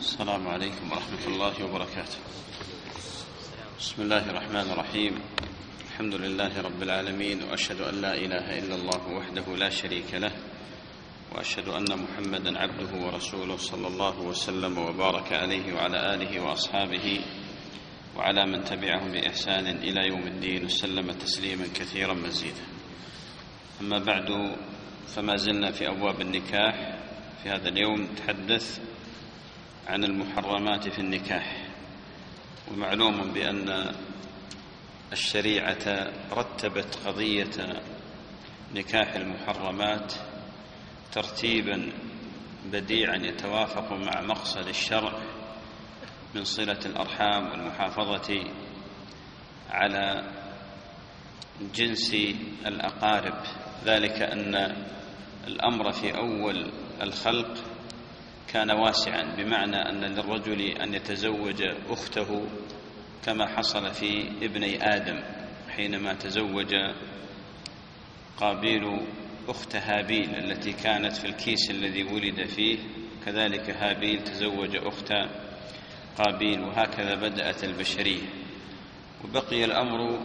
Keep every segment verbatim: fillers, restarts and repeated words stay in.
السلام عليكم ورحمة الله وبركاته. بسم الله الرحمن الرحيم. الحمد لله رب العالمين، وأشهد أن لا إله إلا الله وحده لا شريك له، وأشهد أن محمدا عبده ورسوله صلى الله وسلم وبارك عليه وعلى آله وأصحابه وعلى من تبعهم بإحسان إلى يوم الدين، وسلم تسليما كثيرا مزيدا. أما بعد، فما زلنا في أبواب النكاح. في هذا اليوم نتحدث عن المحرمات في النكاح. ومعلوم بأن الشريعة رتبت قضية نكاح المحرمات ترتيبا بديعا يتوافق مع مقصد الشرع من صلة الأرحام والمحافظة على جنس الأقارب، ذلك أن الأمر في أول الخلق كان واسعا، بمعنى أن للرجل أن يتزوج أخته كما حصل في ابني آدم حينما تزوج قابيل أخت هابيل التي كانت في الكيس الذي ولد فيه، كذلك هابيل تزوج أخت قابيل، وهكذا بدأت البشرية. وبقي الأمر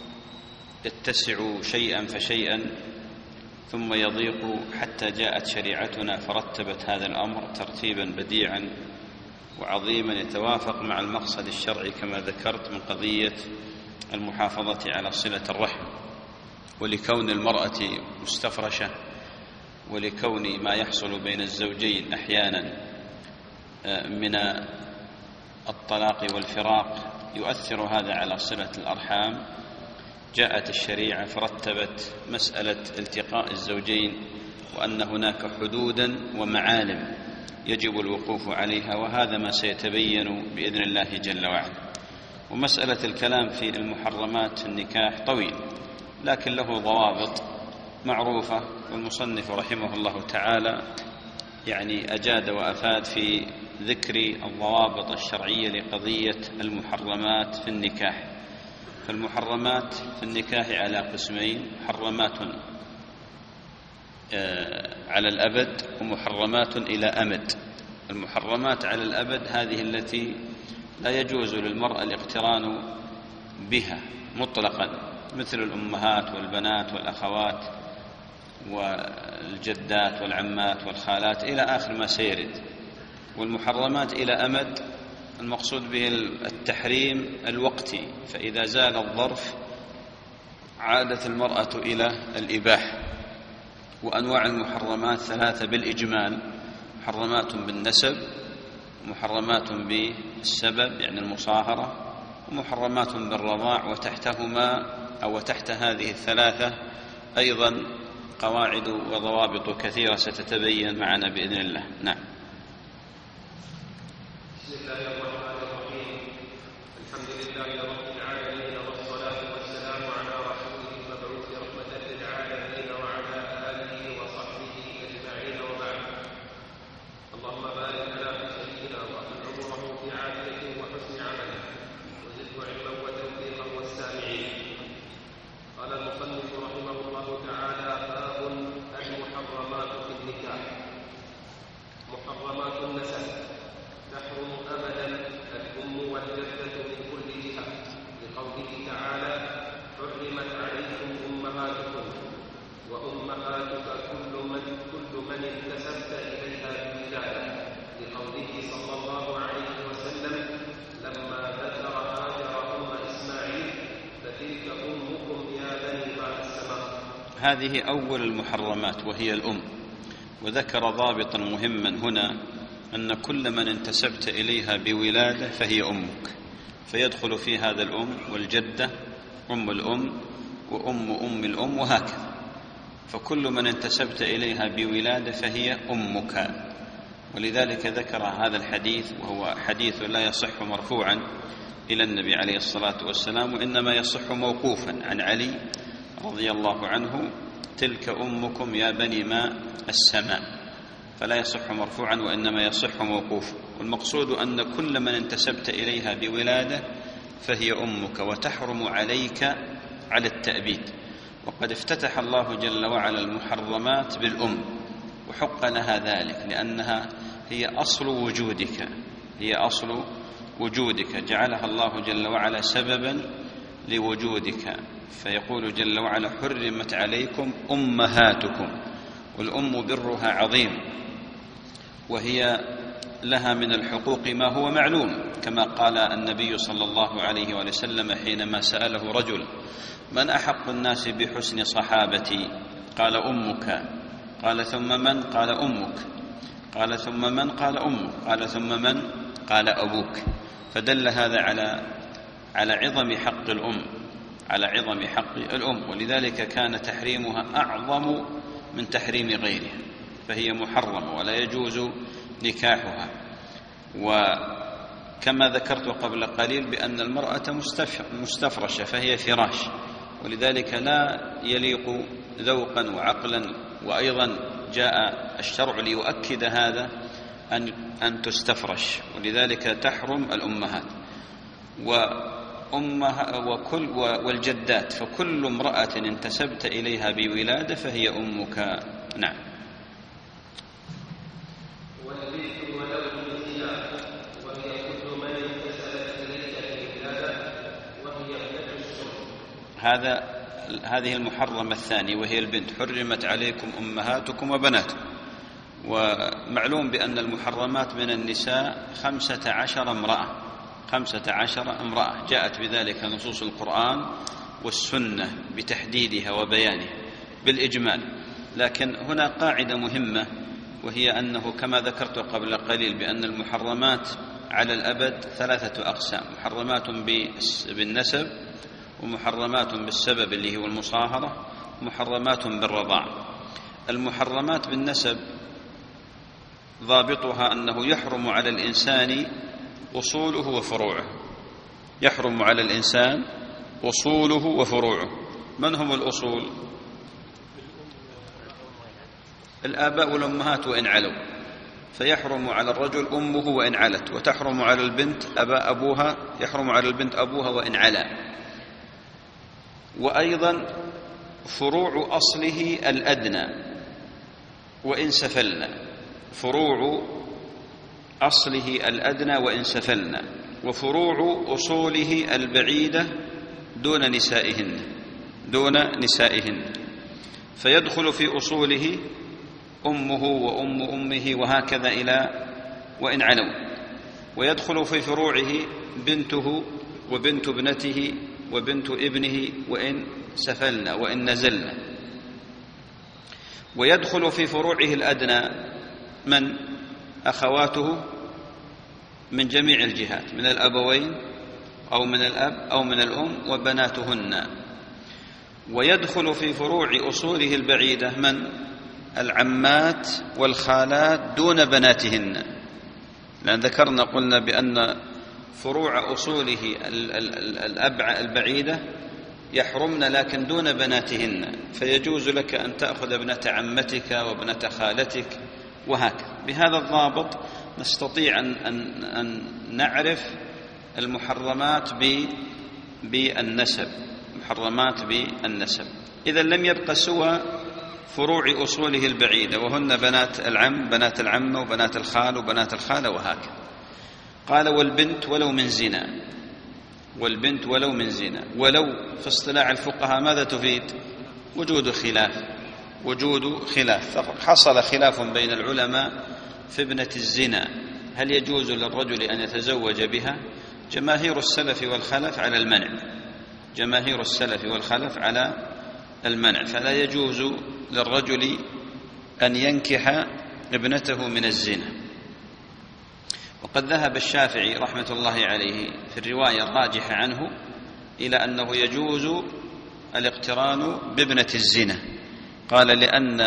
يتسع شيئا فشيئا ثم يضيق حتى جاءت شريعتنا فرتبت هذا الأمر ترتيبا بديعا وعظيما يتوافق مع المقصد الشرعي كما ذكرت من قضية المحافظة على صلة الرحم، ولكون المرأة مستفرشة، ولكون ما يحصل بين الزوجين أحيانا من الطلاق والفراق يؤثر هذا على صلة الأرحام، جاءت الشريعة فرتبت مسألة التقاء الزوجين وأن هناك حدودا ومعالم يجب الوقوف عليها، وهذا ما سيتبين بإذن الله جل وعلا. ومسألة الكلام في المحرمات في النكاح طويل، لكن له ضوابط معروفة، والمصنف رحمه الله تعالى يعني أجاد وأفاد في ذكر الضوابط الشرعية لقضية المحرمات في النكاح. فالمحرمات في النكاح على قسمين: محرمات على الأبد ومحرمات إلى أمد. المحرمات على الأبد هذه التي لا يجوز للمرأة الاقتران بها مطلقا، مثل الأمهات والبنات والأخوات والجدات والعمات والخالات إلى آخر ما سيرد. والمحرمات إلى أمد المقصود به التحريم الوقتي، فإذا زال الظرف عادت المرأة إلى الإباحة. وأنواع المحرمات ثلاثة بالإجمال: محرمات بالنسب، ومحرمات بالسبب يعني المصاهرة، ومحرمات بالرضاع. وتحتهما أو تحت هذه الثلاثة أيضا قواعد وضوابط كثيرة ستتبين معنا بإذن الله. نعم. بسم الله الرحمن الرحيم. الحمد لله رب العالمين، والصلاة والسلام على رسوله المبعوث رحمة للعالمين وعلى آله وصحبه أجمعين، وبعد. اللهم بارك لنا في سيدنا وأطل عمره في عافيته وحسن عمله، وزده علما وتوفيقا والسامعين. قال المصنف رحمه الله تعالى: باب المحرمات في النكاح. محرمات النسب تحرم أبدا الأم والجدة من كل جهة، لقوله تعالى: حرمت عليكم أمهاتكم وأمهاتك كل من كل من انتسبت إليها بولادة، لقوله صلى الله عليه وسلم لما ذكر هاجر أم إسماعيل: فتلك أمكم يا بني بعد السماء. هذه أول المحرمات وهي الأم. وذكر ضابطا مهما هنا، أن كل من انتسبت إليها بولادة فهي أمك، فيدخل في هذا الأم والجدة، أم الأم وأم أم الأم، وهكذا. فكل من انتسبت إليها بولادة فهي أمك. ولذلك ذكر هذا الحديث، وهو حديث لا يصح مرفوعا إلى النبي عليه الصلاة والسلام، وإنما يصح موقوفا عن علي رضي الله عنه: تلك أمكم يا بني ماء السماء. فلا يصح مرفوعا وإنما يصح موقوفا. والمقصود أن كل من انتسبت إليها بولادة فهي أمك، وتحرم عليك على التأبيد. وقد افتتح الله جل وعلا المحرمات بالأم، وحق لها ذلك، لأنها هي أصل وجودك، هي أصل وجودك، جعلها الله جل وعلا سببا لوجودك. فيقول جل وعلا: حرمت عليكم أمهاتكم. والأم برها عظيم، وهي لها من الحقوق ما هو معلوم، كما قال النبي صلى الله عليه وسلم حينما سأله رجل: من أحق الناس بحسن صحابتي؟ قال: أمك. قال: ثم من؟ قال: أمك. قال: ثم من؟ قال: أمك. قال: ثم من؟ قال: أبوك. فدل هذا على على عظم حق الأم، على عظم حق الأم، ولذلك كان تحريمها أعظم من تحريم غيرها، فهي محرمة ولا يجوز نكاحها. وكما ذكرت قبل قليل بأن المرأة مستفرشة فهي فراش، ولذلك لا يليق ذوقا وعقلا، وأيضا جاء الشرع ليؤكد هذا أن أن تستفرش، ولذلك تحرم الأمهات وأمها وكل والجدات، فكل امرأة انتسبت إليها بولادة فهي أمك. نعم. هذا هذه المحرمة الثانية وهي البنت. حرمت عليكم أمهاتكم وبناتكم. ومعلوم بأن المحرمات من النساء خمسة عشر امرأة، خمسة عشر امرأة جاءت بذلك نصوص القرآن والسنة بتحديدها وبيانها بالإجمال. لكن هنا قاعدة مهمة، وهي أنه كما ذكرت قبل قليل بأن المحرمات على الأبد ثلاثة أقسام: محرمات بالنسب، ومحرمات بالسبب اللي هو المصاهرة، ومحرمات بالرضاع. المحرمات بالنسب ضابطها أنه يحرم على الإنسان أصوله وفروعه، يحرم على الإنسان أصوله وفروعه. من هم الأصول؟ الآباء والأمهات وإن علوا، فيحرم على الرجل أمه وإن علت، وتحرم على البنت أبا أبوها، يحرم على البنت أبوها وإن علا. وأيضا فروع أصله الأدنى وإن سفلنا، فروع أصله الأدنى وإن سفلنا، وفروع أصوله البعيدة دون نسائهن، دون نسائهن. فيدخل في أصوله أمه وأم أمه وهكذا إلى وإن علوا، ويدخل في فروعه بنته وبنت ابنته وبنت ابنه وإن سفلنا وإن نزلنا. ويدخل في فروعه الأدنى من؟ أخواته من جميع الجهات، من الأبوين أو من الأب أو من الأم وبناتهن. ويدخل في فروع أصوله البعيدة من؟ العمات والخالات دون بناتهن، لأن ذكرنا قلنا بأن فروع أصوله البعيدة يحرمن لكن دون بناتهن، فيجوز لك أن تأخذ ابنة عمتك وابنة خالتك وهكذا. بهذا الضابط نستطيع أن, أن, أن نعرف المحرمات بالنسب، محرمات بالنسب. إذا لم يبقى سوى فروع أصوله البعيدة، وهن بنات العم، بنات العمة، وبنات الخال، وبنات الخالة وهكذا. قال: والبنت ولو من زنا، والبنت ولو من زنا. ولو في اصطلاح الفقهاء ماذا تفيد؟ وجود خلاف، وجود خلاف. حصل خلاف بين العلماء في ابنة الزنا، هل يجوز للرجل أن يتزوج بها؟ جماهير السلف والخلف على المنع، جماهير السلف والخلف على المنع، فلا يجوز للرجل أن ينكح ابنته من الزنا. وقد ذهب الشافعي رحمة الله عليه في الرواية الراجحة عنه إلى أنه يجوز الاقتران بابنة الزنا. قال: لأن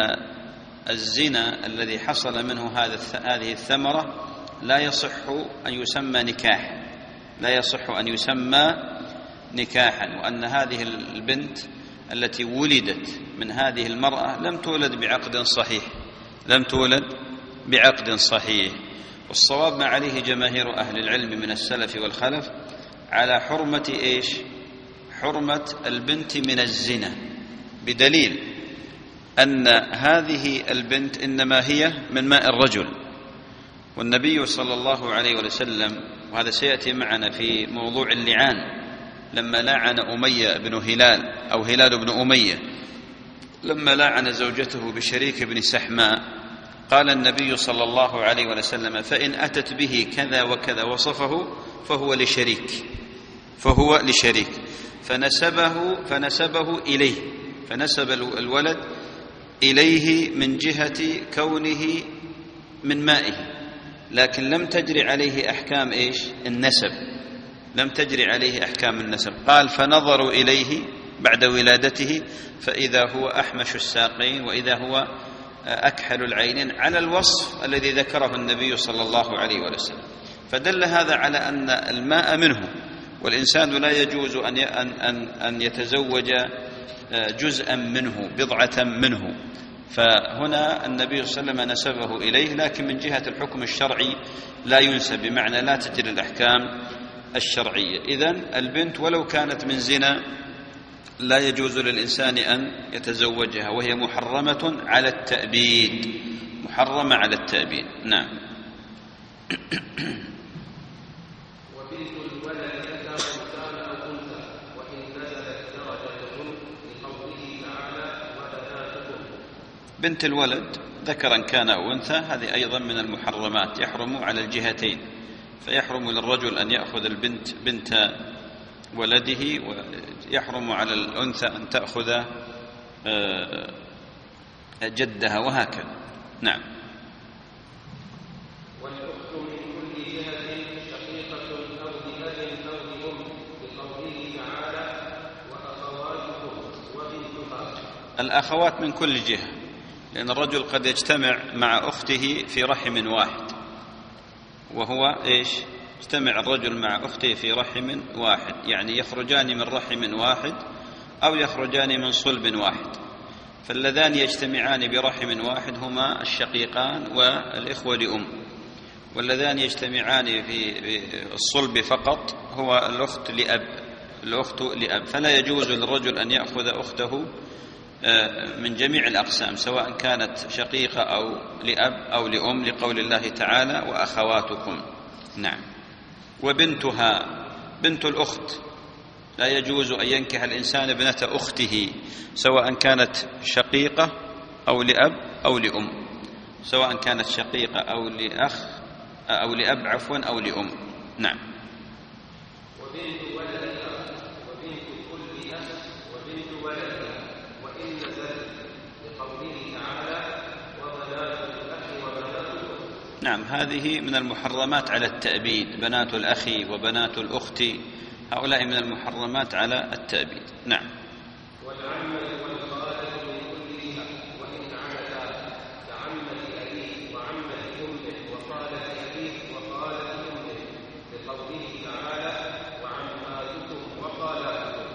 الزنا الذي حصل منه هذه الثمرة لا يصح أن يسمى نكاح، لا يصح أن يسمى نكاحا، وأن هذه البنت التي ولدت من هذه المرأة لم تولد بعقد صحيح، لم تولد بعقد صحيح. والصواب ما عليه جماهير أهل العلم من السلف والخلف على حرمة إيش؟ حرمة البنت من الزنا، بدليل أن هذه البنت إنما هي من ماء الرجل، والنبي صلى الله عليه وسلم، وهذا سيأتي معنا في موضوع اللعان، لما لعن أمية بن هلال أو هلال بن أمية، لما لعن زوجته بشريك بن سحماء، قال النبي صلى الله عليه وسلم: فإن أتت به كذا وكذا وصفه فهو لشريك فهو لشريك فنسبه فنسبه إليه، فنسب الولد إليه من جهة كونه من مائه، لكن لم تجري عليه أحكام إيش؟ النسب، لم تجري عليه أحكام النسب. قال: فنظروا إليه بعد ولادته فإذا هو أحمش الساقين وإذا هو أكحل العينين، على الوصف الذي ذكره النبي صلى الله عليه وسلم. فدل هذا على أن الماء منه، والإنسان لا يجوز أن أن يتزوج جزءا منه، بضعة منه. فهنا النبي صلى الله عليه وسلم نسبه إليه، لكن من جهة الحكم الشرعي لا ينسب، بمعنى لا تجري الأحكام الشرعية. إذن البنت ولو كانت من زنا لا يجوز للإنسان أن يتزوجها، وهي محرمة على التأبيد، محرمة على التأبيد. نعم. وبنت الولد ذكر كان أو أنثى وإن نزلت درجتهم لقوله تعالى: وبناتكم. بنت الولد ذكرا كان أو أنثى، هذه أيضا من المحرمات، يحرم على الجهتين، فيحرم للرجل أن يأخذ البنت بنت ولده، ويحرم على الأنثى أن تأخذ جدها، وهكذا. نعم. والأخت من كل جهة شقيقة أو بأب أو بأم لقوله تعالى: وأخواتكم وبنتها. الأخوات من كل جهة، لأن الرجل قد يجتمع مع أخته في رحم واحد، وهو إيش؟ يجتمع الرجل مع أخته في رحم واحد، يعني يخرجان من رحم واحد أو يخرجان من صلب واحد. فاللذان يجتمعان برحم واحد هما الشقيقان والإخوة لأم، واللذان يجتمعان في الصلب فقط هو الأخت لأب الأخت لأب فلا يجوز للرجل أن يأخذ أخته من جميع الأقسام، سواء كانت شقيقة أو لأب أو لأم، لقول الله تعالى: وأخواتكم. نعم. وبنتها، بنت الأخت، لا يجوز أن ينكح الإنسان ابنة أخته، سواء كانت شقيقة أو لأب أو لأم، سواء كانت شقيقة أو لأخ أو لأب عفوا أو لأم. نعم. وبنت ولدها وبنت كل أخ وبنت ولدها وإن نزلت لقوله تعالى: وبنات الأخ وبنات الأخت. نعم، هذه من المحرمات على التأبيد، بنات الأخ وبنات الأخت، هؤلاء من المحرمات على التأبيد. نعم. والعمة والخالة من كل جهة وإن عمتا كعمة أبيه وعمة أمه وخالة أبيه وخالة أمه لقوله تعالى: وعماتكم وخالاتكم.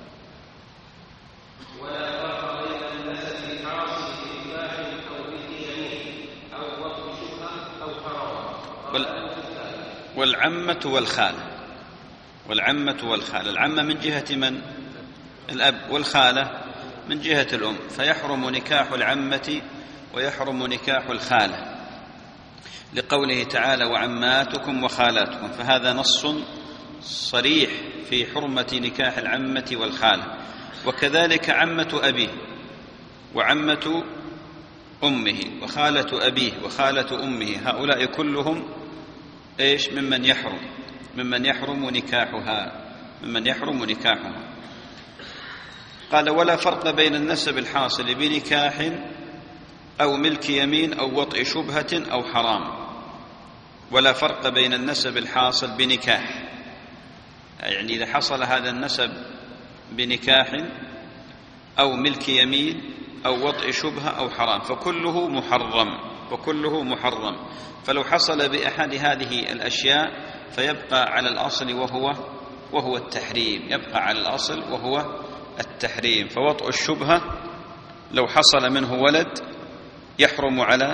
ولا فرق بين النسب الحاصل بنكاح أو بيمين أو وطء شبهة أو حرام. والعمة والخالة، والعمة والخالة، العمة من جهة من؟ الأب، والخالة من جهة الأم، فيحرم نكاح العمة ويحرم نكاح الخالة، لقوله تعالى: وعماتكم وخالاتكم، فهذا نص صريح في حرمة نكاح العمة والخالة. وكذلك عمة أبيه وعمة أمه وخالة أبيه وخالة أمه، هؤلاء كلهم إيش؟ ممن يحرم ممن يحرم نكاحها ممن يحرم نكاحها. قال: ولا فرق بين النسب الحاصل بنكاح أو ملك يمين أو وطء شبهة أو حرام. ولا فرق بين النسب الحاصل بنكاح، يعني إذا حصل هذا النسب بنكاح أو ملك يمين أو وطء شبهة أو حرام فكله محرم وكله محرم. فلو حصل بأحد هذه الأشياء فيبقى على الأصل وهو وهو التحريم، يبقى على الأصل وهو التحريم. فوطء الشبهة لو حصل منه ولد يحرم على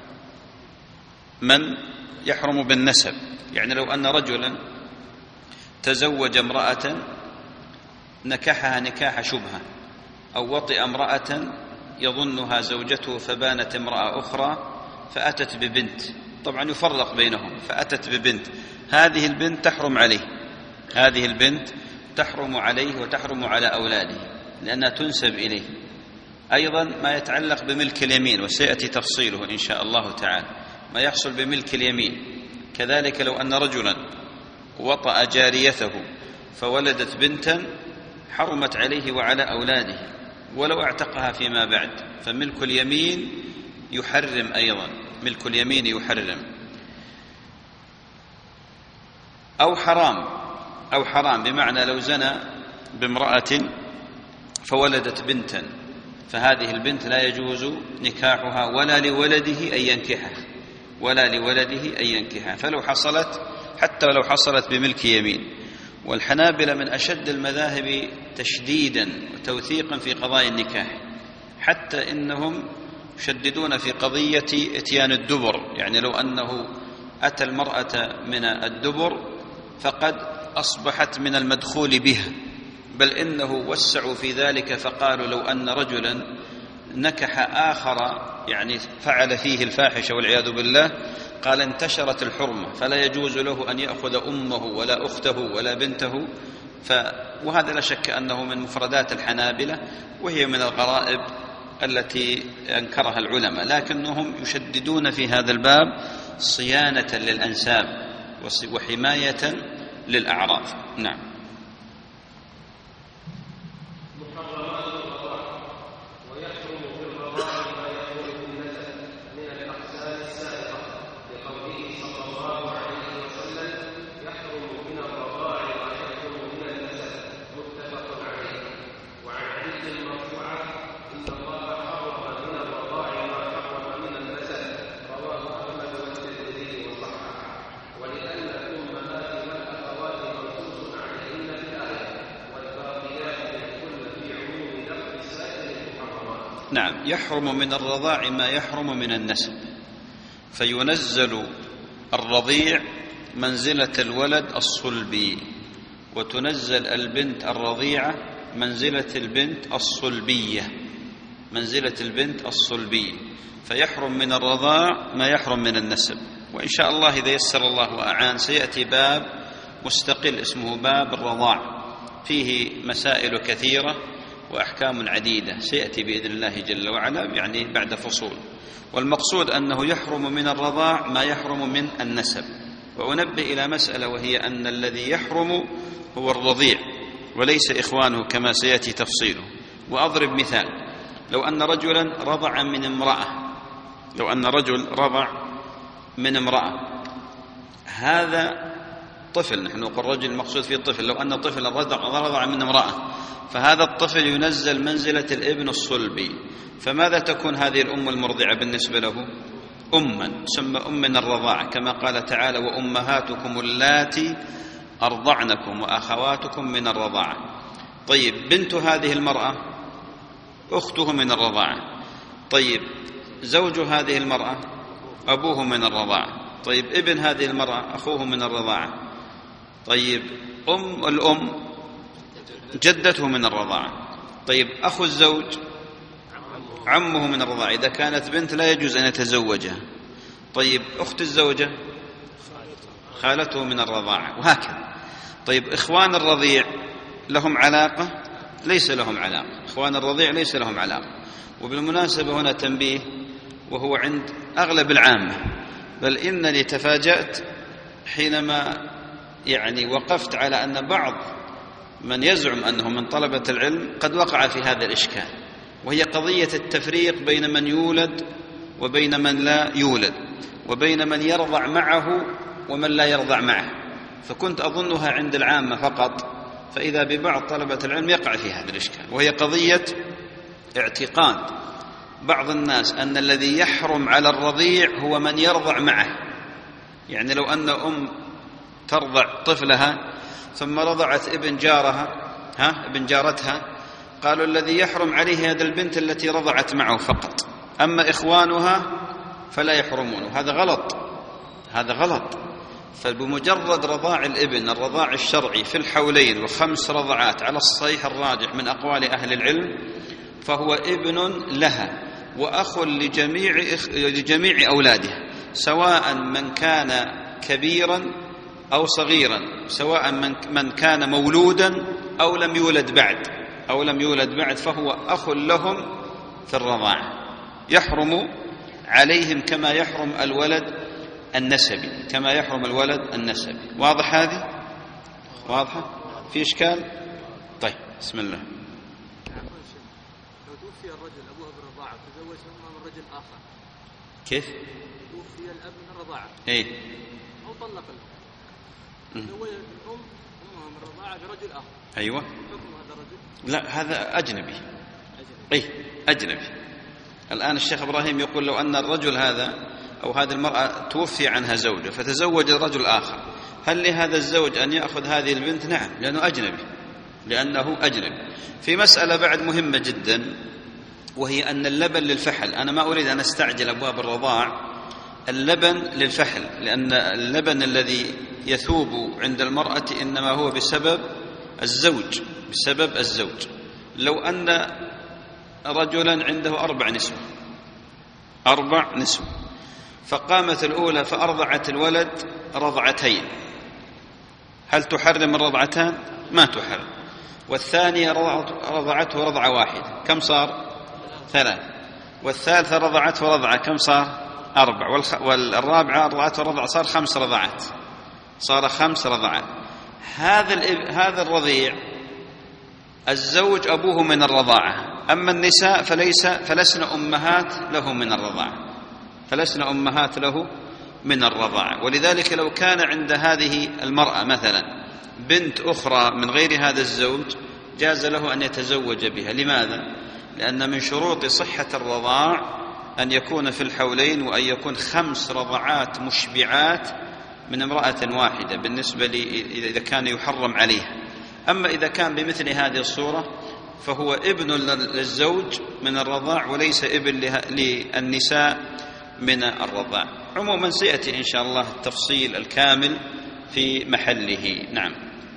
من يحرم بالنسب، يعني لو أن رجلا تزوج امرأة نكحها نكاح شبهة، أو وطئ امرأة يظنها زوجته فبانت امرأة أخرى فأتت ببنت طبعا يفرق بينهم، فأتت ببنت، هذه البنت تحرم عليه، هذه البنت تحرم عليه وتحرم على أولاده لأنها تنسب إليه. أيضا ما يتعلق بملك اليمين وسيأتي تفصيله إن شاء الله تعالى، ما يحصل بملك اليمين. كذلك لو أن رجلا وطأ جاريته فولدت بنتا حرمت عليه وعلى أولاده ولو اعتقها فيما بعد، فملك اليمين يحرم أيضا، ملك اليمين يحرم. أو حرام، أو حرام بمعنى لو زنى بامرأة فولدت بنتا، فهذه البنت لا يجوز نكاحها ولا لولده أن ينكحها، ولا لولده أن ينكحها، فلو حصلت حتى لو حصلت بملك يمين. والحنابلة من أشد المذاهب تشديدا وتوثيقا في قضايا النكاح، حتى إنهم يشددون في قضية إتيان الدبر، يعني لو أنه أتى المرأة من الدبر فقد أصبحت من المدخول بها، بل إنه وسعوا في ذلك فقالوا لو أن رجلا نكح آخر يعني فعل فيه الفاحشة والعياذ بالله، قال انتشرت الحرمة، فلا يجوز له أن يأخذ أمه ولا أخته ولا بنته. ف... وهذا لا شك أنه من مفردات الحنابلة، وهي من الغرائب التي أنكرها العلماء، لكنهم يشددون في هذا الباب صيانة للأنساب وحماية للأعراض. نعم. نعم، يحرم من الرضاع ما يحرم من النسب، فينزل الرضيع منزلة الولد الصلبي، وتنزل البنت الرضيعة منزلة البنت الصلبية، منزلة البنت الصلبية، فيحرم من الرضاع ما يحرم من النسب. وإن شاء الله إذا يسر الله وأعان سيأتي باب مستقل اسمه باب الرضاع، فيه مسائل كثيرة وأحكام عديدة سيأتي بإذن الله جل وعلا يعني بعد فصول. والمقصود أنه يحرم من الرضاع ما يحرم من النسب. وأنبه إلى مسألة، وهي أن الذي يحرم هو الرضيع وليس إخوانه كما سيأتي تفصيله. وأضرب مثال، لو أن رجلا رضع من امرأة، لو أن رجل رضع من امرأة، هذا طفل، نحن نقول رجل المقصود فيه الطفل، لو أن طفل رضع, رضع من امرأة، فهذا الطفل ينزل منزلة الابن الصلبي. فماذا تكون هذه الأم المرضعة بالنسبة له؟ أما، تسمى أم من الرضاعة، كما قال تعالى وأمهاتكم اللاتي أرضعنكم وأخواتكم من الرضاعة. طيب بنت هذه المرأة أخته من الرضاعة، طيب زوج هذه المرأة أبوه من الرضاعة، طيب ابن هذه المرأة أخوه من الرضاعة، طيب أم الأم جدته من الرضاعة، طيب أخو الزوج عمه من الرضاعة، إذا كانت بنت لا يجوز أن يتزوجها، طيب أخت الزوجة خالته من الرضاعة، وهكذا. طيب إخوان الرضيع لهم علاقة؟ ليس لهم علاقة، إخوان الرضيع ليس لهم علاقة. وبالمناسبة هنا تنبيه وهو عند أغلب العامة، بل إنني تفاجأت حينما يعني وقفت على أن بعض من يزعم أنه من طلبة العلم قد وقع في هذا الإشكال، وهي قضية التفريق بين من يولد وبين من لا يولد، وبين من يرضع معه ومن لا يرضع معه، فكنت أظنها عند العامة فقط، فإذا ببعض طلبة العلم يقع في هذا الإشكال، وهي قضية اعتقاد بعض الناس أن الذي يحرم على الرضيع هو من يرضع معه. يعني لو أن أم ترضع طفلها ثم رضعت ابن جارها ها ابن جارتها، قالوا الذي يحرم عليه هذا البنت التي رضعت معه فقط، أما إخوانها فلا يحرمون. هذا غلط، هذا غلط. فبمجرد رضاع الابن الرضاع الشرعي في الحولين وخمس رضعات على الصحيح الراجح من أقوال أهل العلم، فهو ابن لها وأخ لجميع, لجميع أولادها، سواء من كان كبيرا أو صغيرا، سواء من من كان مولودا أو لم يولد بعد أو لم يولد بعد فهو أخ لهم في الرضاعة، يحرم عليهم كما يحرم الولد النسبي، كما يحرم الولد النسبي. واضح هذه؟ واضحة؟ في إشكال؟ طيب بسم الله. لو توفي الرجل أبوها بالرضاعة وتزوج أمها من رجل آخر، كيف؟ توفي الأب من الرضاعة إيه؟ أو طلق الأم، تزوج الأم أمها من الرضاعة برجل آخر. أيوة. حكم هذا الرجل؟ لا، هذا أجنبي. أي أجنبي. الآن الشيخ إبراهيم يقول لو أن الرجل هذا أو هذه المرأة توفي عنها زوجه فتزوج رجل آخر، هل لهذا الزوج أن يأخذ هذه البنت؟ نعم، لأنه أجنبي، لأنه أجنبي. في مسألة بعد مهمة جدا، وهي أن اللبن للفحل. أنا ما أريد أن أستعجل أبواب الرضاع. اللبن للفحل، لأن اللبن الذي يثوب عند المرأة إنما هو بسبب الزوج، بسبب الزوج. لو أن رجلا عنده أربع نسوة، أربع نسوة، فقامت الأولى فأرضعت الولد رضعتين، هل تحرم الرضعتان؟ ما تحرم. والثانية رضعته رضعة واحدة، كم صار؟ ثلاث. والثالثة رضعته رضعة، كم صار؟ أربع. والرابعة رضعته رضعة، صار خمس رضعات، صار خمس رضعات. هذا هذا الرضيع الزوج أبوه من الرضاعة، أما النساء فليس فلسن أمهات له من الرضاعة، فلسن أمهات له من الرضاعة. ولذلك لو كان عند هذه المرأة مثلا بنت أخرى من غير هذا الزوج جاز له أن يتزوج بها. لماذا؟ لأن من شروط صحة الرضاع أن يكون في الحولين، وأن يكون خمس رضعات مشبعات من امرأة واحدة بالنسبة إذا كان يحرم عليها. أما إذا كان بمثل هذه الصورة فهو ابن للزوج من الرضاع وليس ابن للنساء من الرضاع. عموما سيأتي إن شاء الله التفصيل الكامل في محله. نعم.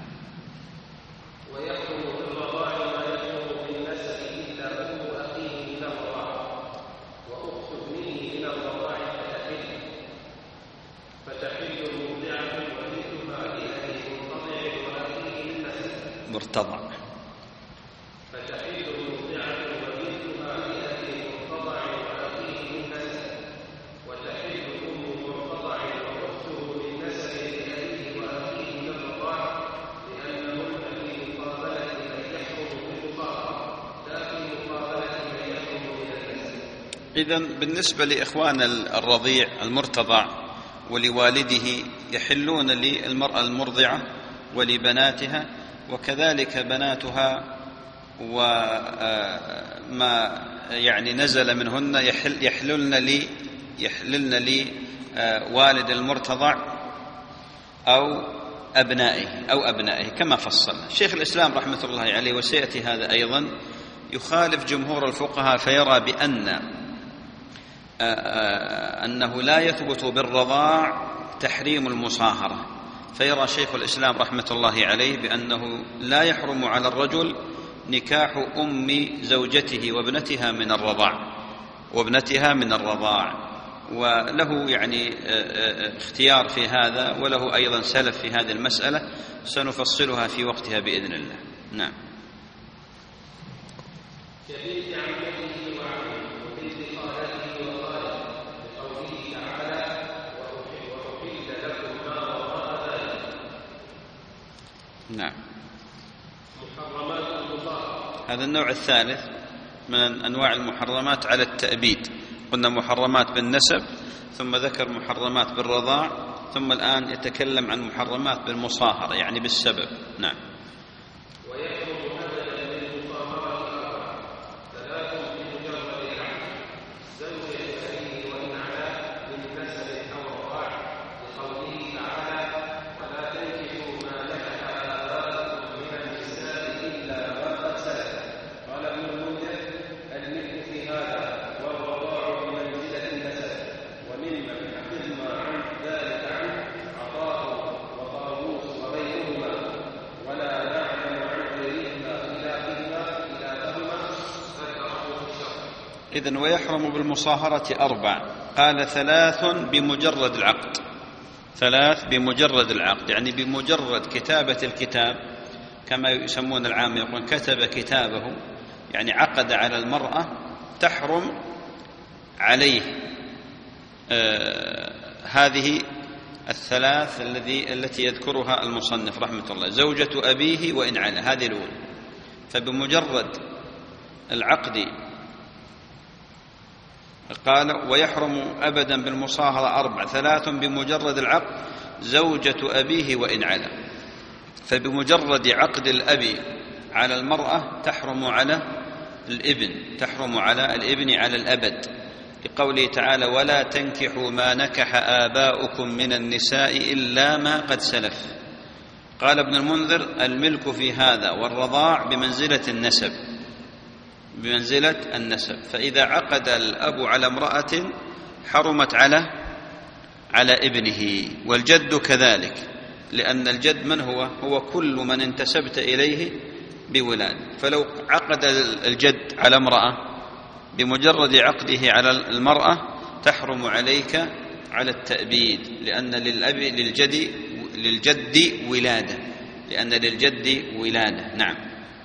ويحكم بالرضاع ما يحكم بالنسب إلا أم أخيه من الرضاع وأخت ابنه من الرضاع فتحل فتحل مرضعة وبنتها لأهل مرتضع وأخيه من نسب مرتضع فتحل مرضعة وبنتها لأهل مرتضع وأخيه من نسب وتحل أم مرتضع وأخته من نسب لأبيه وأخيه من الرضاع لأنهن في مقابلة من يحرم بالمقابلة لا في مقابلة من يحرم من النسب. إذن بالنسبة لإخوان الرضيع المرتضع ولوالده يحلون للمرأة المرضعة ولبناتها، وكذلك بناتها وما يعني نزل منهن يحل يحللن لي يحللن لي والد المرتضع أو أبنائه أو أبنائه كما فصلنا. شيخ الإسلام رحمة الله عليه وسيأتي هذا أيضا يخالف جمهور الفقهاء، فيرى بأن أنه لا يثبت بالرضاع تحريم المصاهرة. فيرى شيخ الإسلام رحمة الله عليه بأنه لا يحرم على الرجل نكاح أم زوجته وابنتها من الرضاع وابنتها من الرضاع، وله يعني اختيار في هذا، وله أيضا سلف في هذه المسألة سنفصلها في وقتها بإذن الله. نعم. كبنت عمته وعمه وبنت خالته وخاله لقوله تعالى وأحل لكم ما وراء ذلك. نعم. محرمات المصاهرة، هذا النوع الثالث من أنواع المحرمات على التأبيد. قلنا محرمات بالنسب، ثم ذكر محرمات بالرضاع، ثم الآن يتكلم عن محرمات بالمصاهرة يعني بالسبب. نعم. ويحرم أبدا بالمصاهرة أربعة: ثلاث بمجرد العقد، زوج أبيه وإن علا من نسب أو رضاع، لقوله تعالى ولا تنكحوا ما نكح آباؤكم من النساء إلا ما قد سلف. قال ابن المنذر الملك في هذا والرضاع بمنزلة النسب، وممن حفظنا عن ذلك عنه عطاء وطاووس وغيرهما، ولا نعلم عن غيرهما خلافهما خلافهما ذكره في الشرع. إذن ويحرم بالمصاهرة أربع: قال ثلاث بمجرد العقد، ثلاث بمجرد العقد، يعني بمجرد كتابة الكتاب، كما يسمون العام يقول كتب كتابه، يعني عقد على المرأة، تحرم عليه آه هذه الثلاث الذي التي يذكرها المصنف رحمه الله: زوجة أبيه وإن على، هذه الأولى. فبمجرد العقد قال: ويحرم أبدا بالمصاهرة أربع: ثلاث بمجرد العقد: زوجة أبيه وإن على. فبمجرد عقد الأب على المرأة تحرم على الابن، تحرم على الابن على الأبد، لقوله تعالى: ولا تنكحوا ما نكح آباؤكم من النساء إلا ما قد سلف. قال ابن المنذر: الملك في هذا والرضاع بمنزلة النسب، بمنزلة النسب. فإذا عقد الأب على امرأة حرمت على على ابنه، والجد كذلك، لأن الجد من هو؟ هو كل من انتسبت إليه بولاد. فلو عقد الجد على امرأة بمجرد عقده على المرأة تحرم عليك على التأبيد، لأن للأب للجد للجد ولادة، لأن للجد ولادة. نعم.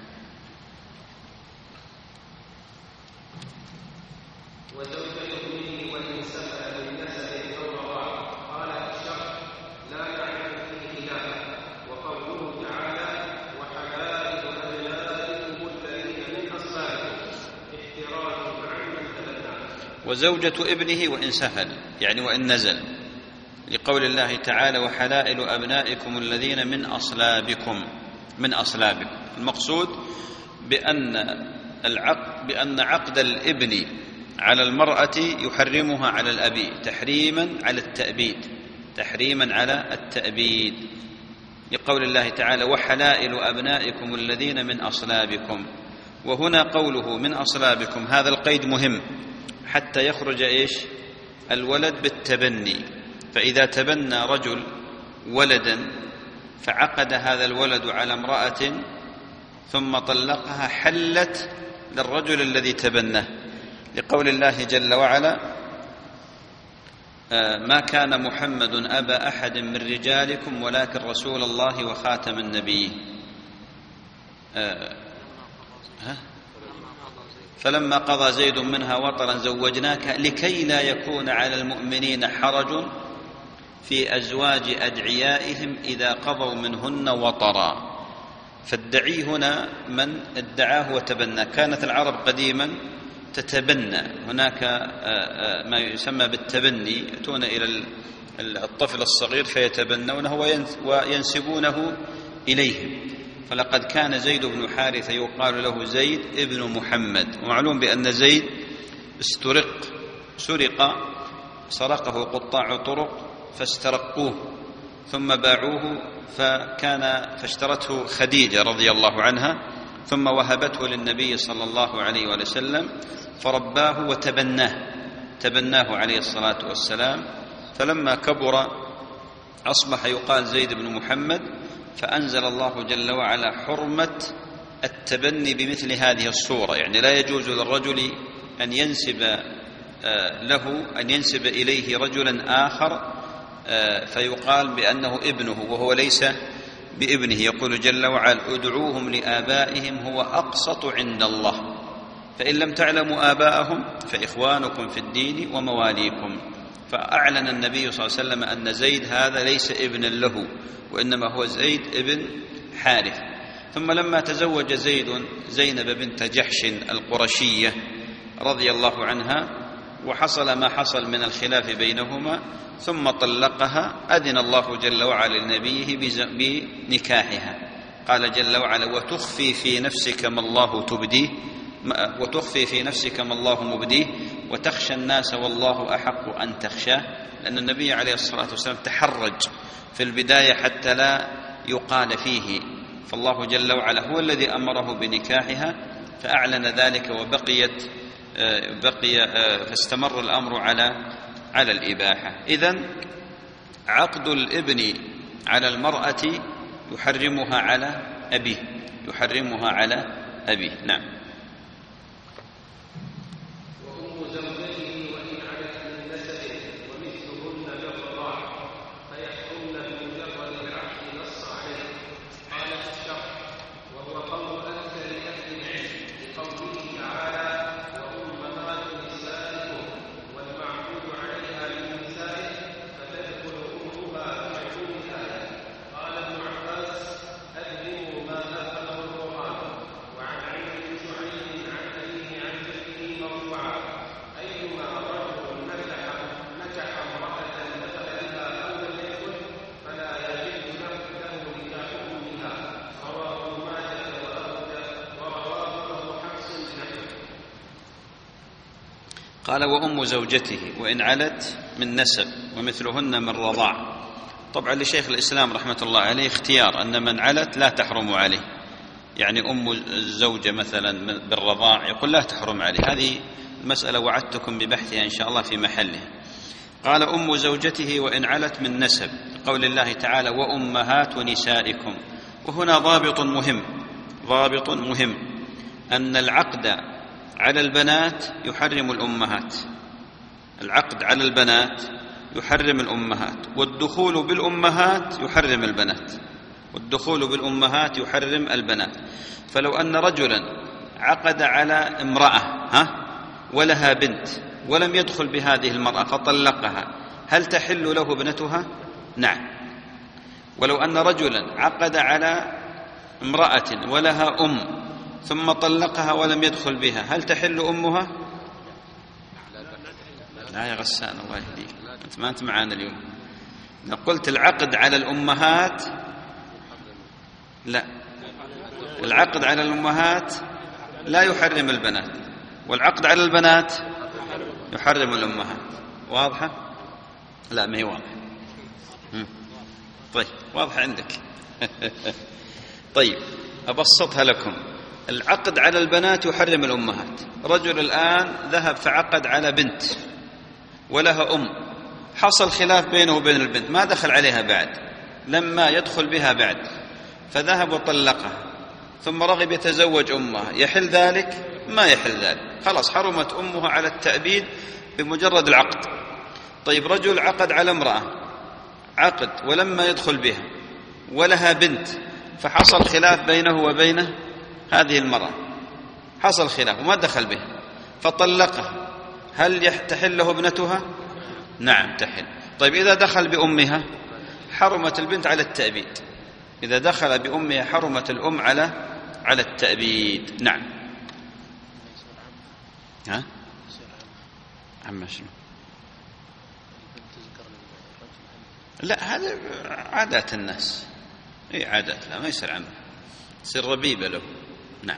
وزوجة ابنه وإن سهل، يعني وإن نزل، لقول الله تعالى: وحلائل أبنائكم الذين من أصلابكم، من أصلابكم. المقصود بأن العقد بأن عقد الابن على المرأة يحرمها على الأب تحريما على التأبيد، تحريما على التأبيد، لقول الله تعالى: وحلائل أبنائكم الذين من أصلابكم. وهنا قوله من أصلابكم، هذا القيد مهم حتى يخرج إيش؟ الولد بالتبني. فإذا تبنى رجل ولدا فعقد هذا الولد على امرأة ثم طلقها، حلت للرجل الذي تبناه، لقول الله جل وعلا: ما كان محمد أبا أحد من رجالكم ولكن رسول الله وخاتم النبيين. ها؟ فلما قضى زيد منها وطرا زوجناك لكي لا يكون على المؤمنين حرج في أزواج أدعيائهم إذا قضوا منهن وطرا. فالدعي هنا من ادعاه وتبنى. كانت العرب قديما تتبنى، هناك ما يسمى بالتبني، يأتون إلى الطفل الصغير فيتبنونه وينسبونه إليهم. فلقد كان زيد بن حارثة يقال له زيد ابن محمد، ومعلوم بأن زيد استرق سرق سرقه قطاع طرق فاسترقوه ثم باعوه، فكان فاشترته خديجة رضي الله عنها ثم وهبته للنبي صلى الله عليه وسلم فرباه وتبناه، تبناه عليه الصلاة والسلام. فلما كبر أصبح يقال زيد بن محمد، فأنزل الله جل وعلا حرمة التبني بمثل هذه الصورة، يعني لا يجوز للرجل أن ينسب له أن ينسب إليه رجلا آخر فيقال بأنه ابنه وهو ليس بابنه. يقول جل وعلا: ادعوهم لآبائهم هو أقسط عند الله، فإن لم تعلموا آباءهم فإخوانكم في الدين ومواليكم. فأعلن النبي صلى الله عليه وسلم أن زيد هذا ليس ابنا له، وإنما هو زيد ابن حارث. ثم لما تزوج زيد زينب بنت جحش القرشية رضي الله عنها وحصل ما حصل من الخلاف بينهما ثم طلقها، أذن الله جل وعلا لنبيه بنكاحها. قال جل وعلا: وتخفي في نفسك ما الله تبديه وتخفي في نفسك ما الله مبديه وتخشى الناس والله أحق أن تخشاه. لأن النبي عليه الصلاة والسلام تحرج في البداية حتى لا يقال فيه، فالله جل وعلا هو الذي أمره بنكاحها فأعلن ذلك، وبقيت بقي فاستمر الأمر على على الإباحة. إذن عقد الابن على المرأة يحرمها على أبيه، يحرمها على أبيه. نعم. وأم زوجته وإن علت من نسب قال وأم زوجته وإن علت من نسب ومثلهن من رضاع. طبعا لشيخ الإسلام رحمة الله عليه اختيار أن من علت لا تحرم عليه، يعني أم الزوجة مثلا بالرضاع يقول لا تحرم عليه. هذه المسألة وعدتكم ببحثها إن شاء الله في محلها. قال أم زوجته وإن علت من نسب، قول الله تعالى وأمهات نسائكم. وهنا ضابط مهم، ضابط مهم أن العقد على البنات يحرم الأمهات، العقد على البنات يحرم الأمهات، والدخول بالأمهات يحرم البنات، والدخول بالأمهات يحرم البنات. فلو أن رجلا عقد على امرأة ها ولها بنت ولم يدخل بهذه المرأة فطلقها، هل تحل له ابنتها؟ نعم. ولو أن رجلا عقد على امرأة ولها أم ثم طلقها ولم يدخل بها، هل تحل أمها؟ لا يا غسان الله يهديك، أنت ما أنت معانا اليوم. لو قلت العقد على الأمهات، لا، العقد على الأمهات لا يحرم البنات، والعقد على البنات يحرم الأمهات. واضحة؟ لا ما هي واضحة. طيب واضحة عندك. طيب أبسطها لكم. العقد على البنات يحرم الأمهات. رجل الآن ذهب فعقد على بنت ولها أم، حصل خلاف بينه وبين البنت، ما دخل عليها بعد، لما يدخل بها بعد فذهب وطلقها، ثم رغب يتزوج أمها، يحل ذلك؟ ما يحل ذلك، خلاص حرمت أمها على التأبيد بمجرد العقد. طيب رجل عقد على امرأة، عقد ولما يدخل بها ولها بنت، فحصل خلاف بينه وبين هذه المرأة، حصل خلاف وما دخل بها فطلقها، هل تحل له ابنتها؟ نعم تحل. طيب إذا دخل بأمها حرمت البنت على التأبيد، إذا دخل بأمها حرمت الأم على على التأبيد. نعم. ها؟ عم شنو؟ لا هذا عادات الناس، اي عادات، لا ما يصير عنه، تصير ربيبة له. نعم.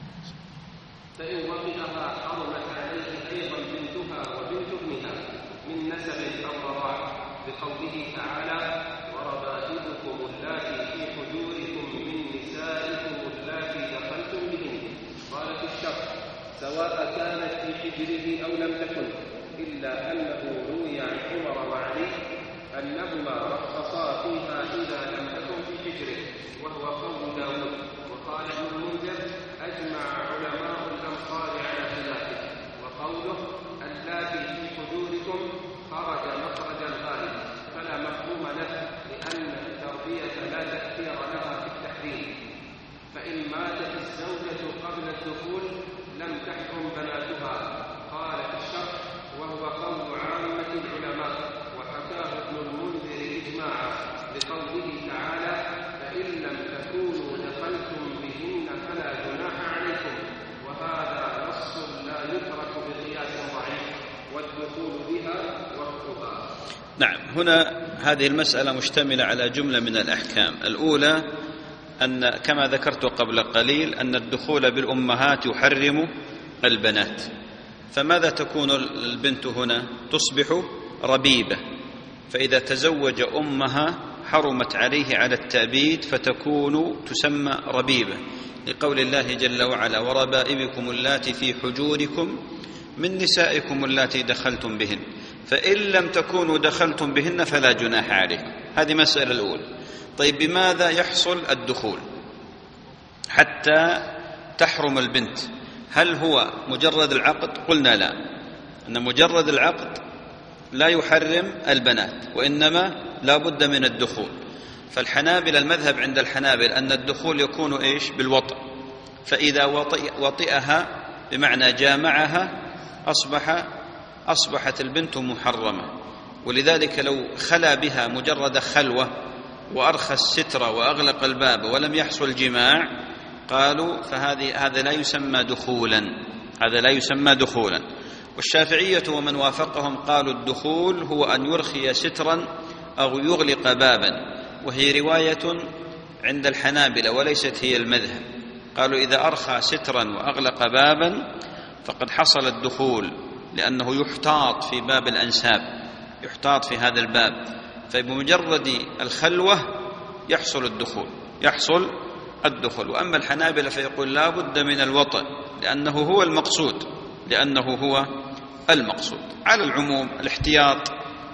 فإن وطئها حرمت عليه أيضا بنتها وبنت ابنها من نسب أو رضاع، بقوله تعالى وربائبكم اللاتي في حجوركم من نسائكم اللاتي دخلتم بهن. قال في الشرح سواء كانت في حجره أو لم تكن، إلا أنه روي عن عمر وعلي أنهما رخصا فيها إذا لم تكن في حجره، وهو قول داود. وقال ابن المنذر أجمع علماء الأمصار على خلافه، وقوله اللاتي في حجوركم خرج مخرج الغالب فلا مفهوم له، لأن التربية لا تأثير لها في التحريم. فإن ماتت الزوجة قبل الدخول لم تحرم بناتها. قال في الشرح وهو قول عامة العلماء، وحكاه ابن المنذر إجماعا بقوله تعالى فإن لم تكونوا دخلتم بهن فلا جناح عليكم، وهذا نص لا يترك بقياس ضعيف، والدخول بها وقتها. نعم. هنا هذه المسألة مشتملة على جملة من الأحكام. الأولى أن كما ذكرت قبل قليل أن الدخول بالأمهات يحرم البنات، فماذا تكون البنت هنا؟ تصبح ربيبة، فإذا تزوج أمها حرمت عليه على التأبيد فتكون تسمى ربيبة، لقول الله جل وعلا وربائبكم اللاتي في حجوركم من نسائكم اللاتي دخلتم بهن، فإن لم تكونوا دخلتم بهن فلا جناح عليكم. هذه مسألة الأولى. طيب بماذا يحصل الدخول حتى تحرم البنت؟ هل هو مجرد العقد؟ قلنا لا، أن مجرد العقد لا يحرم البنات، وإنما لا بد من الدخول. فالحنابل المذهب عند الحنابل أن الدخول يكون إيش؟ بالوطء، فإذا وطئ وطئها بمعنى جامعها أصبح أصبحت البنت محرمة. ولذلك لو خلا بها مجرد خلوة وأرخى الستر وأغلق الباب ولم يحصل جماع قالوا فهذه هذا لا يسمى دخولا، هذا لا يسمى دخولا. والشافعية ومن وافقهم قالوا الدخول هو أن يرخي سترا أو يغلق بابا، وهي رواية عند الحنابلة وليست هي المذهب. قالوا إذا أرخى سترا وأغلق بابا فقد حصل الدخول، لأنه يحتاط في باب الأنساب، يحتاط في هذا الباب، فبمجرد الخلوة يحصل الدخول يحصل الدخول. وأما الحنابلة فيقول لا بد من الوطء لأنه هو المقصود لأنه هو المقصود. على العموم الاحتياط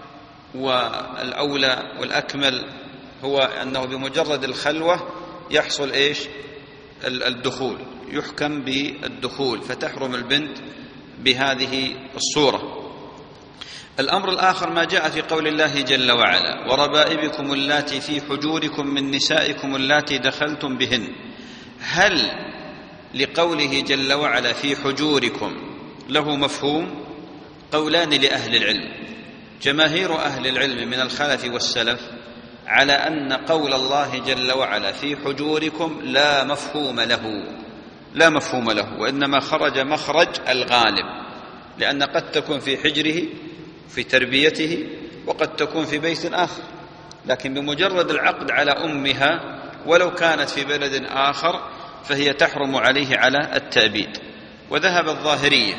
والأولى والأكمل هو أنه بمجرد الخلوة يحصل إيش؟ الدخول، يحكم بالدخول، فتحرم البنت بهذه الصورة. الأمر الآخر ما جاء في قول الله جل وعلا: وربائبكم اللاتي في حجوركم من نسائكم اللاتي دخلتم بهن. هل لقوله جل وعلا في حجوركم له مفهوم؟ قولان لأهل العلم. جماهير أهل العلم من الخلف والسلف على أن قول الله جل وعلا في حجوركم لا مفهوم له لا مفهوم له وإنما خرج مخرج الغالب، لأن قد تكون في حجره في تربيته وقد تكون في بيت آخر، لكن بمجرد العقد على أمها ولو كانت في بلد آخر فهي تحرم عليه على التأبيد. وذهب الظاهرية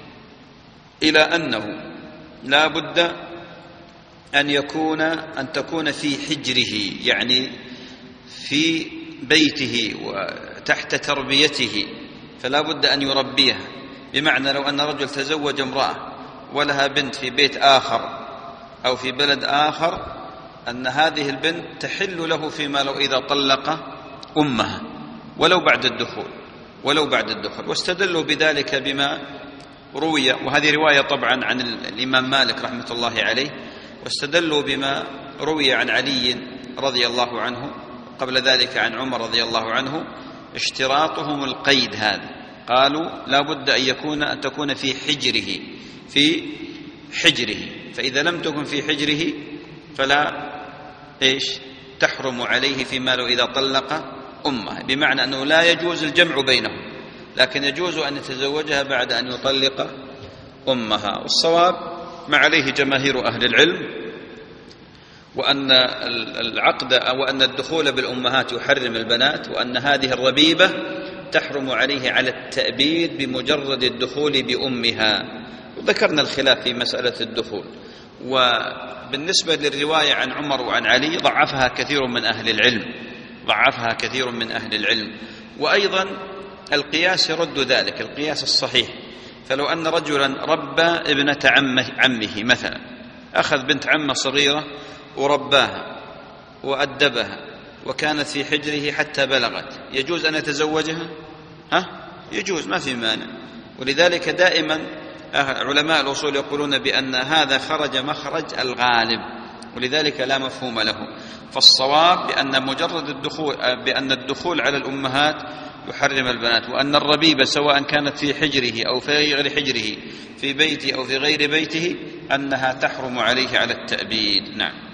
إلى أنه لا بد أن يكون أن تكون في حجره، يعني في بيته وتحت تربيته، فلا بد أن يربيها. بمعنى لو أن رجل تزوج امرأة ولها بنت في بيت آخر أو في بلد آخر، أن هذه البنت تحل له فيما لو إذا طلق أمها ولو بعد الدخول ولو بعد الدخول واستدلوا بذلك بما روي، وهذه رواية طبعا عن الإمام مالك رحمة الله عليه، واستدلوا بما روي عن علي رضي الله عنه، قبل ذلك عن عمر رضي الله عنه، اشتراطهم القيد هذا. قالوا لا بد أن يكون أن تكون في حجره في حجره فإذا لم تكن في حجره فلا إيش تحرم عليه فيما لو إذا طلق أمه، بمعنى أنه لا يجوز الجمع بينهم، لكن يجوز أن يتزوجها بعد أن يطلق أمها. والصواب ما عليه جماهير أهل العلم، وأن العقد أو أن الدخول بالأمهات يحرم البنات، وأن هذه الربيبة تحرم عليه على التأبيد بمجرد الدخول بأمها. وذكرنا الخلاف في مسألة الدخول. وبالنسبة للرواية عن عمر وعن علي ضعفها كثير من أهل العلم ضعفها كثير من أهل العلم وأيضا القياس يرد ذلك، القياس الصحيح. فلو أن رجلا ربى ابنة عمه, عمه مثلا، أخذ بنت عمه صغيرة ورباها وأدبها وكانت في حجره حتى بلغت، يجوز أن يتزوجها؟ ها؟ يجوز، ما في مانع. ولذلك دائما علماء الأصول يقولون بأن هذا خرج مخرج الغالب، ولذلك لا مفهوم له. فالصواب بأن مجرد الدخول بأن الدخول على الأمهات يحرم البنات، وأن الربيبة سواء كانت في حجره أو في غير حجره، في بيته أو في غير بيته، أنها تحرم عليه على التأبيد. نعم.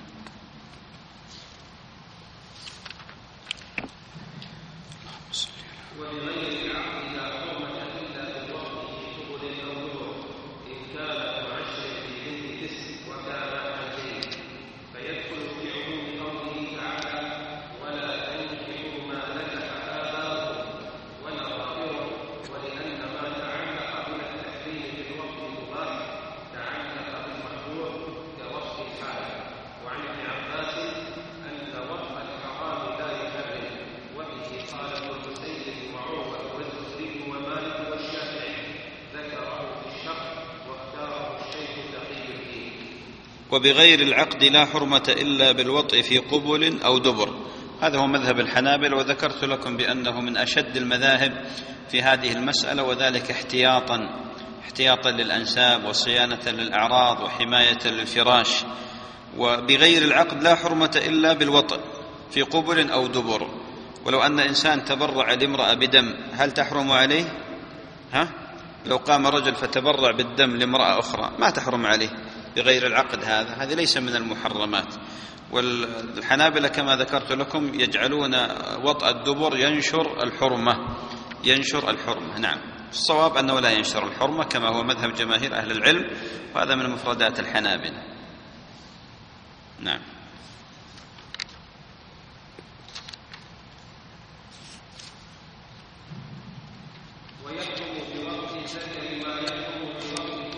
وبغير العقد لا حرمة إلا بالوطء في قبل أو دبر. هذا هو مذهب الحنابلة، وذكرت لكم بأنه من أشد المذاهب في هذه المسألة، وذلك احتياطا احتياطا للأنساب وصيانة للأعراض وحماية للفراش. وبغير العقد لا حرمة إلا بالوطء في قبل أو دبر. ولو أن إنسان تبرع لامرأة بدم هل تحرم عليه؟ ها؟ لو قام رجل فتبرع بالدم لامرأة أخرى ما تحرم عليه بغير العقد. هذا هذا ليس من المحرمات. والحنابلة كما ذكرت لكم يجعلون وطأ الدبر ينشر الحرمة ينشر الحرمة. نعم، الصواب أنه لا ينشر الحرمة كما هو مذهب جماهير أهل العلم، وهذا من مفردات الحنابلة. نعم. ويحكم بوقت الذكر ما يحكم بوقت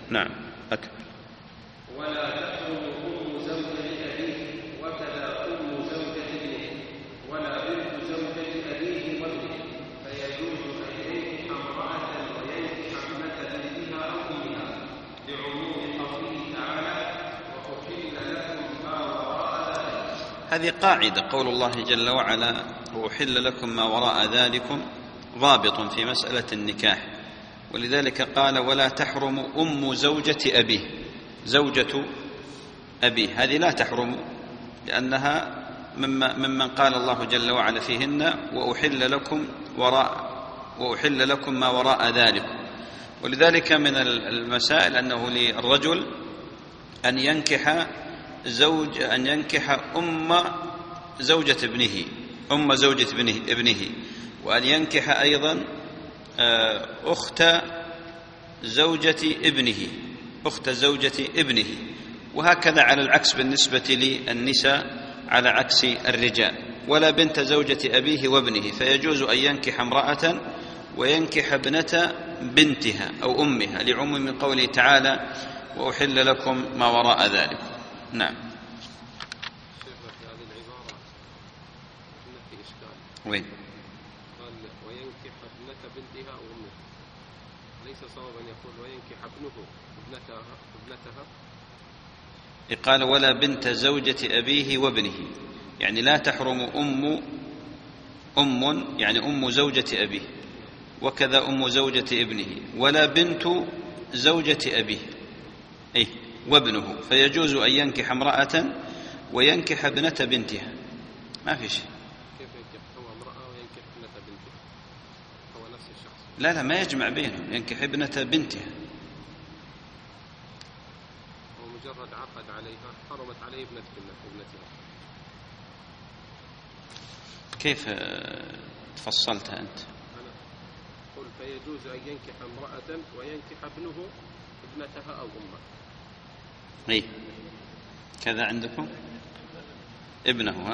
نعم أكمل. ولا تحرم أم زوجة أبيه وكذا أم زوجة ابنه ولا بنت زوجة أبيه وابنه فيجوز أن ينكح امرأة وينكح ابنة بنتها أو أمها لعموم قوله تعالى وأحل لكم ما وراء ذلك. هذه قاعدة، قول الله جل وعلا وأحل لكم ما وراء ذلكم ضابط في مسألة النكاح، ولذلك قال ولا تحرم أم زوجة أبيه، زوجة أبيه هذه لا تحرم لأنها ممن قال الله جل وعلا فيهن وأحل لكم وراء وأحل لكم ما وراء ذلكم. ولذلك من المسائل أنه للرجل أن ينكح زوج أن ينكح أم زوجة ابنه أم زوجة ابنه, ابنه وأن ينكح أيضا أخت زوجة ابنه أخت زوجة ابنه، وهكذا على العكس بالنسبة للنساء على عكس الرجال. ولا بنت زوجة أبيه وابنه فيجوز أن ينكح امرأة وينكح ابنة بنتها أو أمها لعموم قوله تعالى وأحل لكم ما وراء ذلك. نعم. وين؟ قال وينكح ابنة بنتها أو أمها، ليس صوابا يقول وينكح ابنه ابنتها ابنتها؟ قال ولا بنت زوجة أبيه وابنه، يعني لا تحرم أم أم يعني أم زوجة أبيه، وكذا أم زوجة ابنه، ولا بنت زوجة أبيه أي وابنه، فيجوز أن ينكح امرأة وينكح ابنة بنتها، ما في شيء. كيف ينكح هو امرأة وينكح ابنة بنتها؟ هو نفس الشخص؟ لا لا ما يجمع بينهم، ينكح ابنة بنتها. هو مجرد عقد عليها حرمت عليه ابنة ابنتها. كيف فصلتها أنت؟ أنا قل فيجوز أن ينكح امرأة وينكح ابنه ابنتها أو أمها. أي كذا عندكم ابنه ها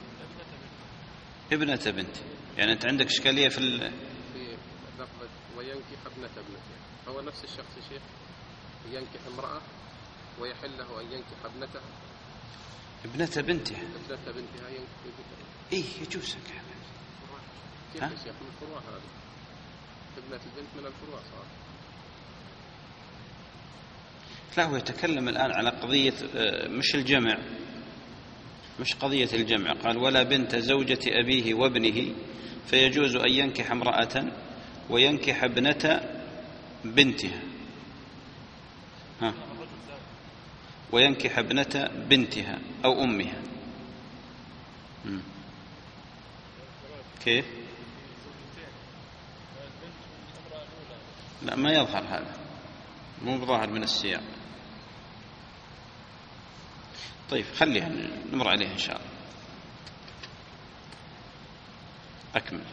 ابنة بنت، يعني أنت عندك إشكالية في ال... في لفظة وينكح ابنة ابنته، هو نفس الشخص يا شيخ ينكح امرأة ويحل له أن ينكح ابنته ابنة بنتها ابنة بنتها ينكح. إيه يجوز كيف يا شيخ من الفروع هذه ابنة البنت من الفروع صار. لا هو يتكلم الآن على قضية مش الجمع، مش قضية الجمع. قال ولا بنت زوجة أبيه وابنه فيجوز أن ينكح امرأة وينكح ابنة بنتها ها وينكح ابنة بنتها أو أمها. م. كيف؟ لا ما يظهر هذا، مو بظاهر من السياق. طيب خليها نمر عليه إن شاء الله. أكمل.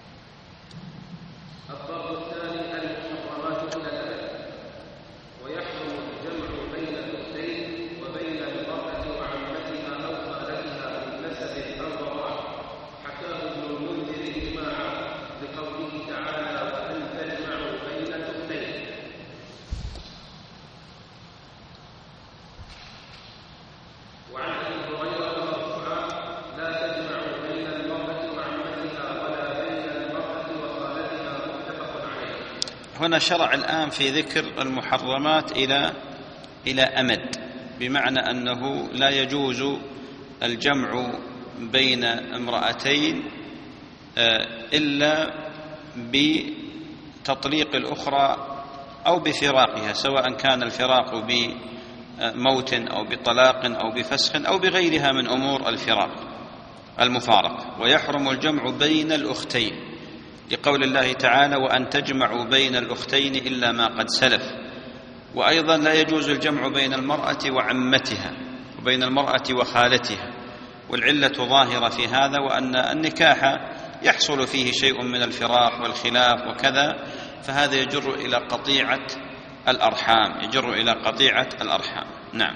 الضرب الثاني المحرمات من الأبد، ويحرم الجمع بين الأختين وبين المرأة وعمتها أو خالتها من نسب أو ضراع، حكاه ابن المنذر إجماعا لقوله تعالى وأن تجمعوا بين الأختين. وعن ابي هريره مرفوعا لا تجمعوا بين المرأة وعمتها ولا بين المرأة وخالتها متفق عليه. هنا شرع الآن في ذكر المحرمات إلى إلى أمد، بمعنى أنه لا يجوز الجمع بين امرأتين إلا بتطليق الأخرى أو بفراقها، سواء كان الفراق بموت أو بطلاق أو بفسخ أو بغيرها من أمور الفراق المفارقة. ويحرم الجمع بين الأختين لقول الله تعالى وأن تجمعوا بين الأختين إلا ما قد سلف. وأيضا لا يجوز الجمع بين المرأة وعمتها وبين المرأة وخالتها، والعلة ظاهرة في هذا، وأن النكاح يحصل فيه شيء من الفراق والخلاف وكذا، فهذا يجر إلى قطيعة الأرحام يجر إلى قطيعة الأرحام. نعم.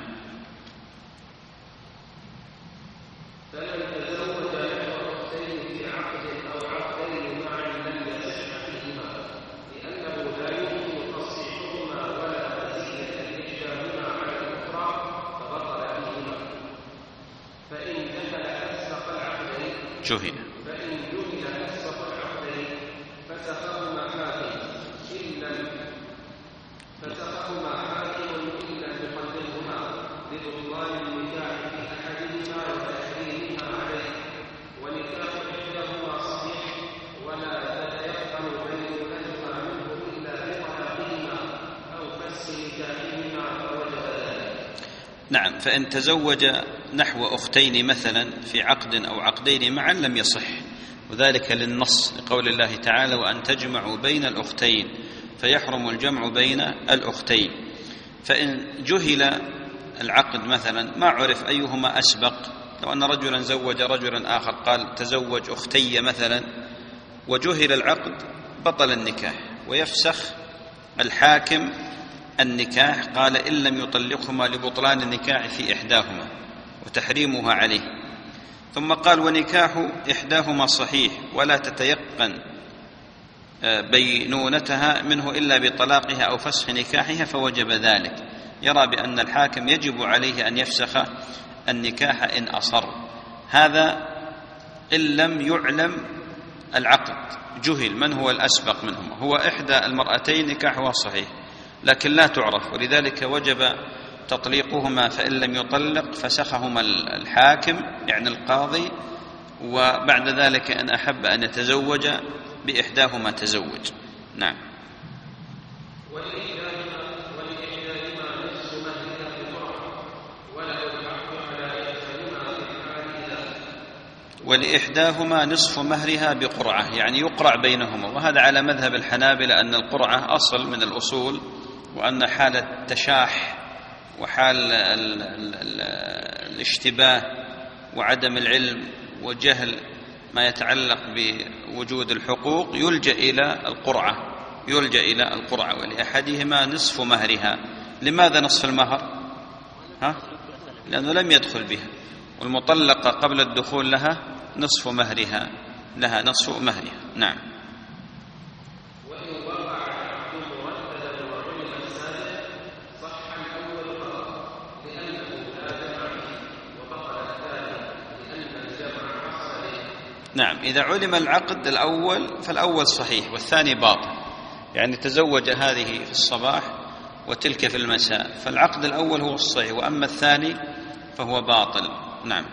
جهل فإن جهل أسبق العقدين فسخهما حاكم إن لم فسخهما حاكم إن لم يقدرهما لبطلان النكاح في أحدهما وتحريمها عليه، ونكاح إحداهما صحيح ولا تتيقن بينونتها منه إلا بطلاقهما أو فسخ نكاحهما فوجب ذلك. نعم. فإن تزوج نحو أختين مثلا في عقد أو عقدين معا لم يصح، وذلك للنص لقول الله تعالى وأن تجمعوا بين الأختين فيحرم الجمع بين الأختين. فإن جهل العقد مثلا ما عرف أيهما أسبق، لو أن رجلا زوج رجلا آخر قال تزوج أختي مثلا وجهل العقد بطل النكاح ويفسخ الحاكم النكاح، قال إن لم يطلقهما لبطلان النكاح في إحداهما وتحريمها عليه. ثم قال ونكاح إحداهما صحيح ولا تتيقن بينونتها منه إلا بطلاقها أو فسخ نكاحها فوجب ذلك. يرى بأن الحاكم يجب عليه أن يفسخ النكاح إن أصر. هذا إن لم يعلم العقد، جهل من هو الأسبق منهما. هو إحدى المرأتين نكاحها صحيح لكن لا تعرف، ولذلك وجب تطليقهما، فإن لم يطلق فسخهما الحاكم يعني القاضي، وبعد ذلك أن أحب أن يتزوج بإحداهما تزوج. نعم. ولإحداهما نصف مهرها بقرعة، يعني يقرع بينهما، وهذا على مذهب الحنابلة أن القرعة أصل من الأصول، وأن حال التشاح وحال ال ال ال الاشتباه وعدم العلم وجهل ما يتعلق بوجود الحقوق يلجأ إلى القرعة يلجأ إلى القرعة ولأحدهما نصف مهرها. لماذا نصف المهر؟ ها؟ لأنه لم يدخل بها، والمطلقة قبل الدخول لها نصف مهرها لها نصف مهرها. نعم. نعم. إذا علم العقد الأول فالأول صحيح والثاني باطل، يعني تزوج هذه في الصباح وتلك في المساء، فالعقد الأول هو الصحيح، وأما الثاني فهو باطل. نعم.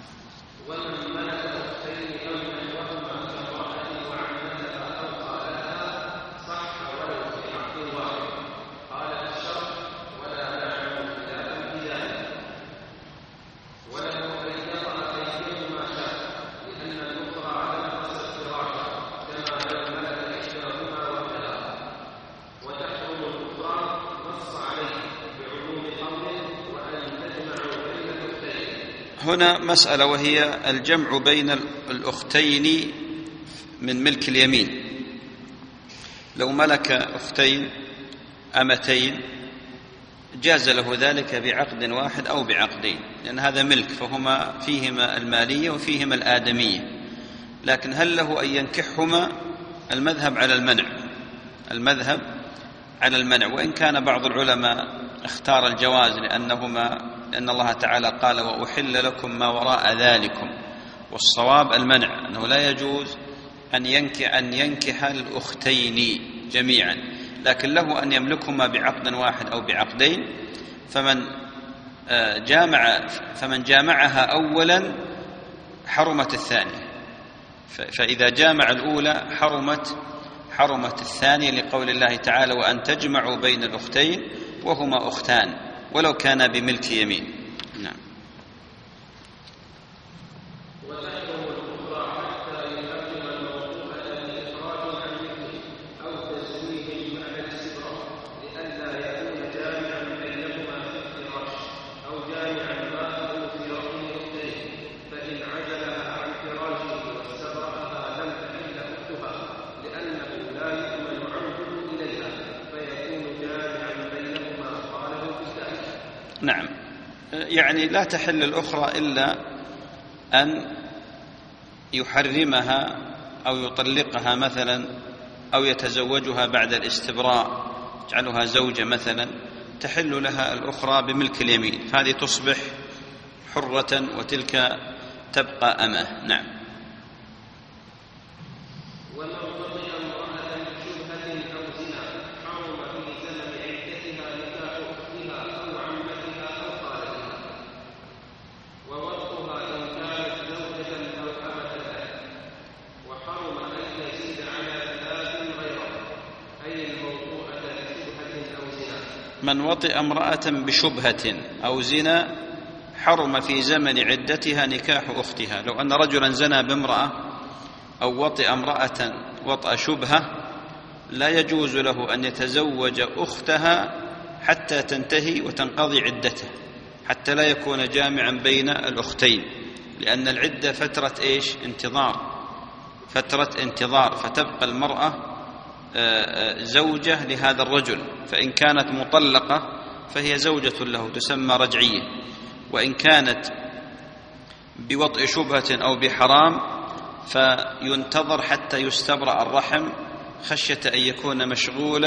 هنا مسألة وهي الجمع بين الأختين من ملك اليمين. لو ملك أختين أمتين جاز له ذلك بعقد واحد أو بعقدين، لأن هذا ملك فهما فيهما المالية وفيهما الآدمية. لكن هل له أن ينكحهما؟ المذهب على المنع المذهب على المنع وإن كان بعض العلماء اختار الجواز، لأنهما لأن الله تعالى قال وأحل لكم ما وراء ذلكم، والصواب المنع، أنه لا يجوز أن ينكح, أن ينكح الأختين جميعا، لكن له أن يملكهما بعقد واحد أو بعقدين. فمن جامع فمن جامعها أولا حرمت الثانية، فإذا جامع الأولى حرمت حرمت الثانية، لقول الله تعالى وأن تجمعوا بين الأختين وهما أختان ولو كان بملك يمين. نعم. نعم. يعني لا تحل الأخرى إلا أن يحرمها أو يطلقها مثلا أو يتزوجها بعد الاستبراء، يجعلها زوجة مثلا، تحل لها الأخرى بملك اليمين، فهذه تصبح حرة وتلك تبقى أمة. نعم. ومن وطئ امرأة بشبهة أو زنا حرم في زمن عدتها نكاح أختها أو عمتها أو خالتها، ووطئها إن كانت زوجة أو أمة له، وحرم أن يزيد على ثلاث غيرها، أي الموطوءة بشبهة أو زنا. من وطئ امرأة بشبهة أو زنا حرم في زمن عدتها نكاح أختها. لو أن رجلا زنى بامرأة أو وطئ امرأة وطأ شبهة لا يجوز له أن يتزوج أختها حتى تنتهي وتنقضي عدته، حتى لا يكون جامعا بين الأختين، لأن العدة فترة إيش؟ انتظار، فترة انتظار، فتبقى المرأة زوجة لهذا الرجل، فإن كانت مطلقة فهي زوجة له تسمى رجعية، وإن كانت بوطئ شبهة أو بحرام فينتظر حتى يستبرأ الرحم خشية أن يكون مشغولا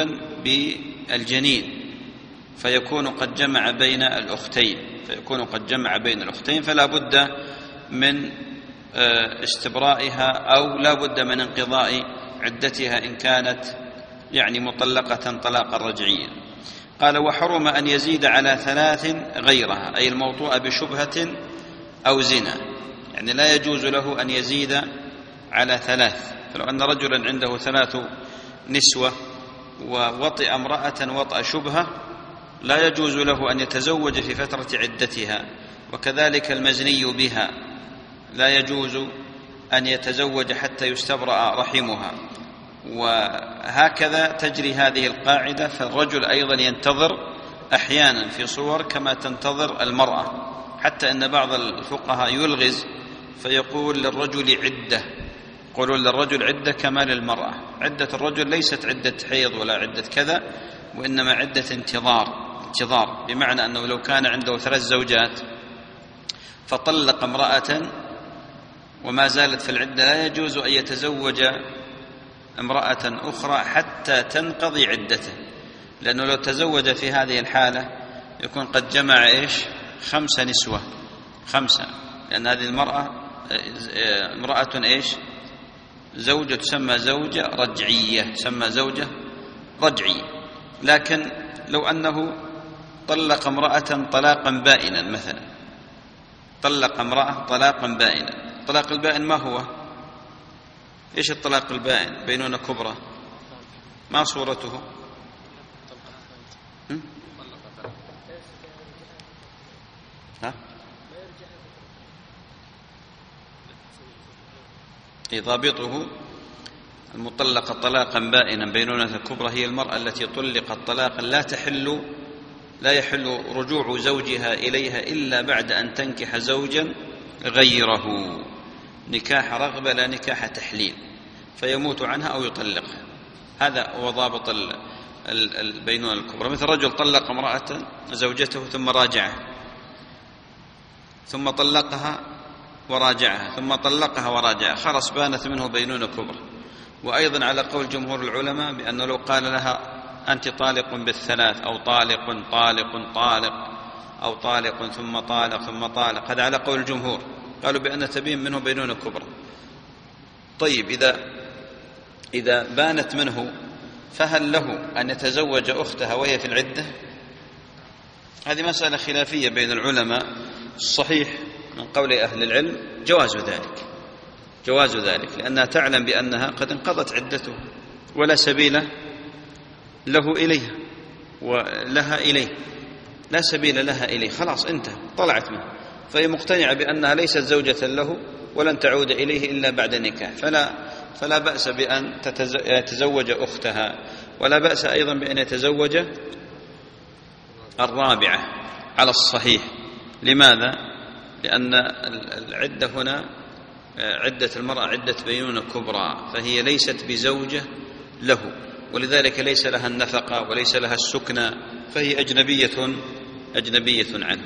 بالجنين فيكون قد جمع بين الأختين فيكون قد جمع بين الأختين فلا بد من استبرائها أو لا بد من انقضاء عدتها إن كانت يعني مطلقة طلاقا رجعيا. قال وحرم أن يزيد على ثلاث غيرها، أي الموطوء بشبهة أو زنا، يعني لا يجوز له أن يزيد على ثلاث. فلو أن رجلا عنده ثلاث نسوة ووطئ امرأة وطأ شبهة لا يجوز له أن يتزوج في فترة عدتها، وكذلك المزني بها لا يجوز أن يتزوج حتى يستبرأ رحمها، وهكذا تجري هذه القاعدة. فالرجل أيضا ينتظر أحيانا في صور كما تنتظر المرأة، حتى أن بعض الفقهاء يلغز فيقول للرجل عدة، يقولون للرجل عدة كما للمرأة. عدة الرجل ليست عدة حيض ولا عدة كذا، وإنما عدة انتظار انتظار بمعنى أنه لو كان عنده ثلاث زوجات فطلق امرأة وما زالت في العدة لا يجوز أن يتزوج امرأة أخرى حتى تنقضي عدته، لأنه لو تزوج في هذه الحالة يكون قد جمع إيش؟ خمسة نسوة، خمسة، لأن هذه المرأة امرأة إيش؟ زوجة تسمى زوجة رجعية، تسمى زوجة رجعية. لكن لو أنه طلق امرأة طلاقا بائنا مثلا، طلق امرأة طلاقا بائنا، الطلاق البائن ما هو؟ إيش الطلاق البائن؟ بينونة كبرى، ما صورته؟ ها؟ ضابطه المطلقة طلاقا بائنا بينونة كبرى هي المرأة التي طلقت طلاقا لا تحل لا يحل رجوع زوجها إليها إلا بعد أن تنكح زوجا غيره، نكاح رغبة لا نكاح تحليل، فيموت عنها أو يطلقها. هذا هو ضابط البينونة الكبرى. مثل رجل طلق امرأة زوجته ثم راجعها، ثم طلقها وراجعها، ثم طلقها وراجعها، خلاص بانت منه بينونة كبرى. وأيضا على قول جمهور العلماء بأنه لو قال لها أنت طالق بالثلاث أو طالق طالق طالق أو طالق ثم طالق ثم طالق، هذا على قول الجمهور، قالوا بأن تبين منه بينونة كبرى. طيب إذا إذا بانت منه فهل له أن يتزوج أختها وهي في العدة؟ هذه مسألة خلافية بين العلماء. الصحيح من قول أهل العلم جواز ذلك، جواز ذلك، لأنها تعلم بأنها قد انقضت عدته ولا سبيل له إليها ولها إليه، لا سبيل لها إليه، خلاص انتهى، طلعت منه، فهي مقتنعة بأنها ليست زوجة له ولن تعود إليه إلا بعد النكاح، فلا فلا بأس بأن يتزوج أختها، ولا بأس أيضا بأن يتزوج الرابعة على الصحيح. لماذا؟ لأن العدة هنا عدة المرأة عدة بينونة كبرى، فهي ليست بزوجة له، ولذلك ليس لها النفقة وليس لها السكنى، فهي أجنبية أجنبية عنه.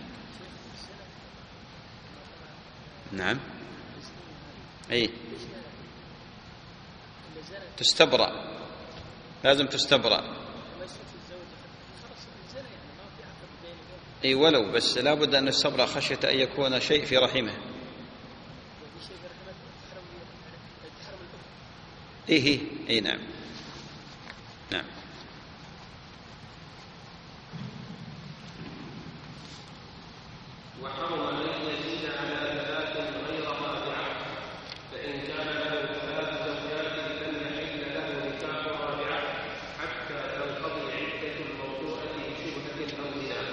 نعم، أي تستبرأ، لازم تستبرأ، أي ولو بس لا بد أن يستبرأ خشية أن يكون شيء في رحمه. إيه إيه نعم نعم. وحرم أن يزيد على ثلاث غير رابعة، فإن كان له ثلاث زوجات لم يحل له نكاح رابعة حتى تنقضي عدة الموضوعة بشبهة أو زنا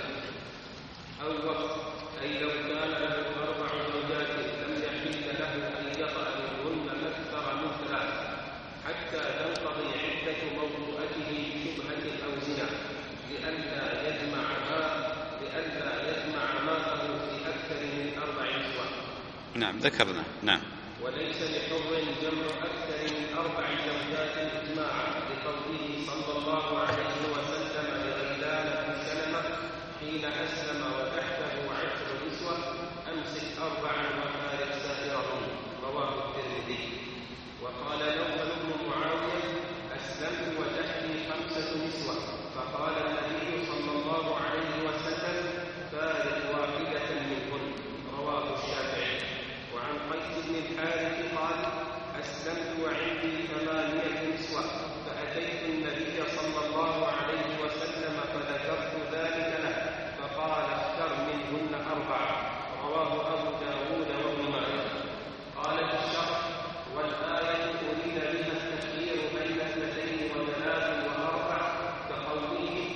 أو وقت، أي لو كان له أربع زوجات لم يحل له أن يطأ منهن أكثر من ثلاث حتى تنقضي عدة موضوعته بشبهة أو زنا، لئلا يجمع ما لئلا يجمع ماءه في أكثر من أربع نسوة. نعم ذكرنا. نعم. وليس لحر جمع أكثر من أربع زوجات إجماعا، لقوله صلى الله عليه وسلم لغيلان بن سلمة حين أسلم وتحته عشر نسوة: أمسك أربعا وفارق سائرهم، رواه الترمذي. وقال نوفل بن معاوية: أسلمت وتحتي خمسة نسوة، فقال النبي صلى الله عليه وسلم: فارق واحدة منهن، رواه الشافعي. وعن قيس بن الحارث قال: أسلمت وعندي ثمانية نسوة، فأتيت النبي صلى الله عليه وسلم فذكرت ذلك له، فقال: اختر منهن أربعة، رواه أبو داود وابن ماجه. قال في الشرح: والآية أريد بها التخيير بين اثنتين وثلاث وأربع، كقوله: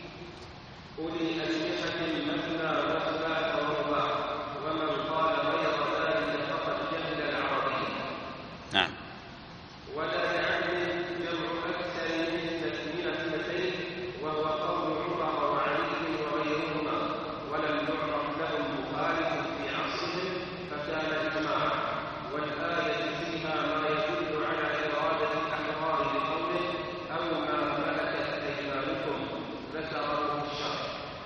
أولي أجنحة مثنى وثلاث ورباع، ومن قال غير ذلك فقد جهل العربي. نعم. ولا يعلم جمع أكثر من اثنتين، وهو قول عمر وعلي وغيرهما، ولم يعرف لهم مخالف في عصرهم فكان إجماعا. والآية فيها ما يدل على إرادة الأحرار لقوله: أو ما ملكت أيمانكم، ذكره الشرع.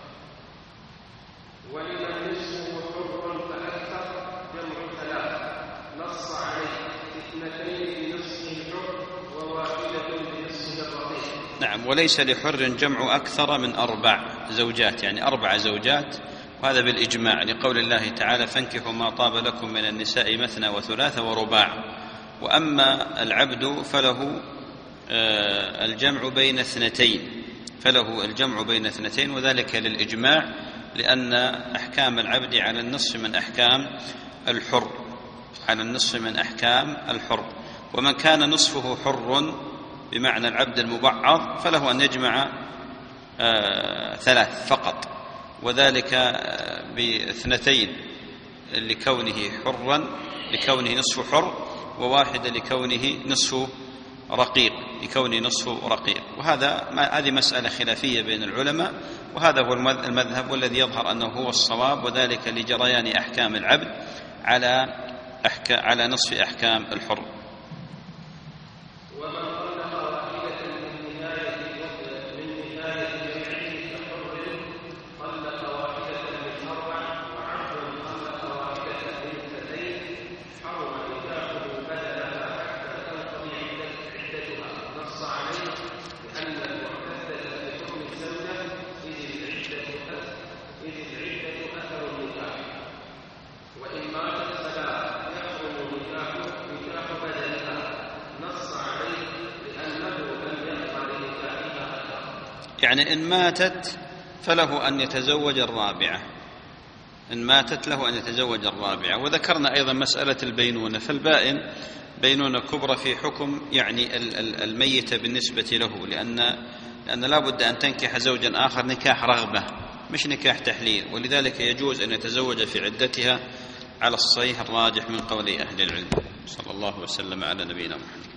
ولمن نصفه حر فأكثر جمع ثلاث، نص عليه: اثنتين بنصف الحر وواحدة بنصف الرقيق. نعم. وليس لحر جمع أكثر من أربع زوجات، يعني أربع زوجات، وهذا بالإجماع لقول الله تعالى: فانكحوا ما طاب لكم من النساء مثنى وثلاث ورباع. وأما العبد فله الجمع بين اثنتين، فله الجمع بين اثنتين، وذلك للإجماع، لأن أحكام العبد على النصف من أحكام الحر، على النصف من أحكام الحر. ومن كان نصفه حر بمعنى العبد المبعض فله أن يجمع آه ثلاث فقط، وذلك باثنتين لكونه حرا، لكونه نصف حر، وواحدة لكونه نصف رقيق، لكونه نصف رقيق. وهذا هذه مسألة خلافية بين العلماء، وهذا هو المذهب والذي يظهر أنه هو الصواب، وذلك لجريان أحكام العبد على أحكام على نصف أحكام الحر. يعني إن ماتت فله أن يتزوج الرابعة، إن ماتت له أن يتزوج الرابعة. وذكرنا أيضا مسألة البينونة، فالبائن بينونة كبرى في حكم يعني الميت بالنسبة له، لأن لأن لا بد أن تنكح زوجا آخر نكاح رغبة مش نكاح تحليل، ولذلك يجوز أن يتزوج في عدتها على الصحيح الراجح من قول أهل العلم. صلى الله وسلم على نبينا محمد.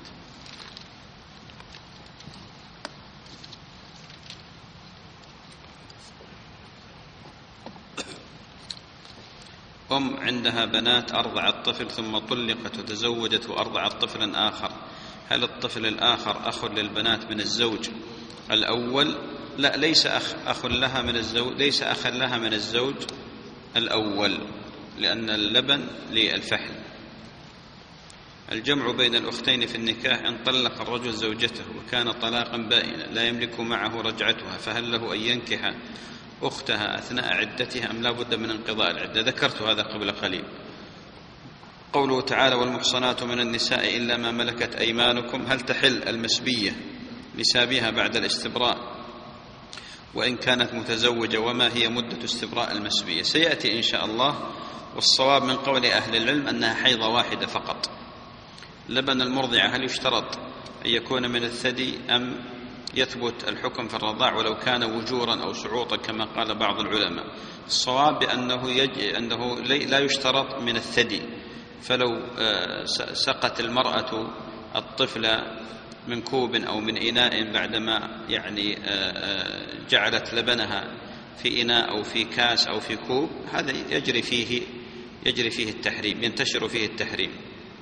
أم عندها بنات أرضعت طفل ثم طلقت وتزوجت وأرضعت طفلا آخر، هل الطفل الآخر أخ للبنات من الزوج الأول؟ لا، ليس أخ, أخ لها من الزوج ليس أخا لها من الزوج الأول، لأن اللبن للفحل. الجمع بين الأختين في النكاح: إن طلق الرجل زوجته وكان طلاقا بائنا لا يملك معه رجعتها، فهل له أن ينكح أختها أثناء عدتها أم لا بد من انقضاء العدة؟ ذكرت هذا قبل قليل. قوله تعالى والمحصنات من النساء إلا ما ملكت أيمانكم، هل تحل المسبية لسابها بعد الاستبراء وإن كانت متزوجة؟ وما هي مدة استبراء المسبية؟ سيأتي إن شاء الله. والصواب من قول أهل العلم أنها حيضة واحدة فقط. لبن المرضعة هل يشترط أن يكون من الثدي أم يثبت الحكم في الرضاع ولو كان وجورا أو سعوطا كما قال بعض العلماء؟ الصواب بأنه يج... أنه لا يشترط من الثدي، فلو سقت المرأة الطفل من كوب أو من إناء بعدما يعني جعلت لبنها في إناء أو في كاس أو في كوب، هذا يجري فيه يجري فيه التحريم، ينتشر فيه التحريم.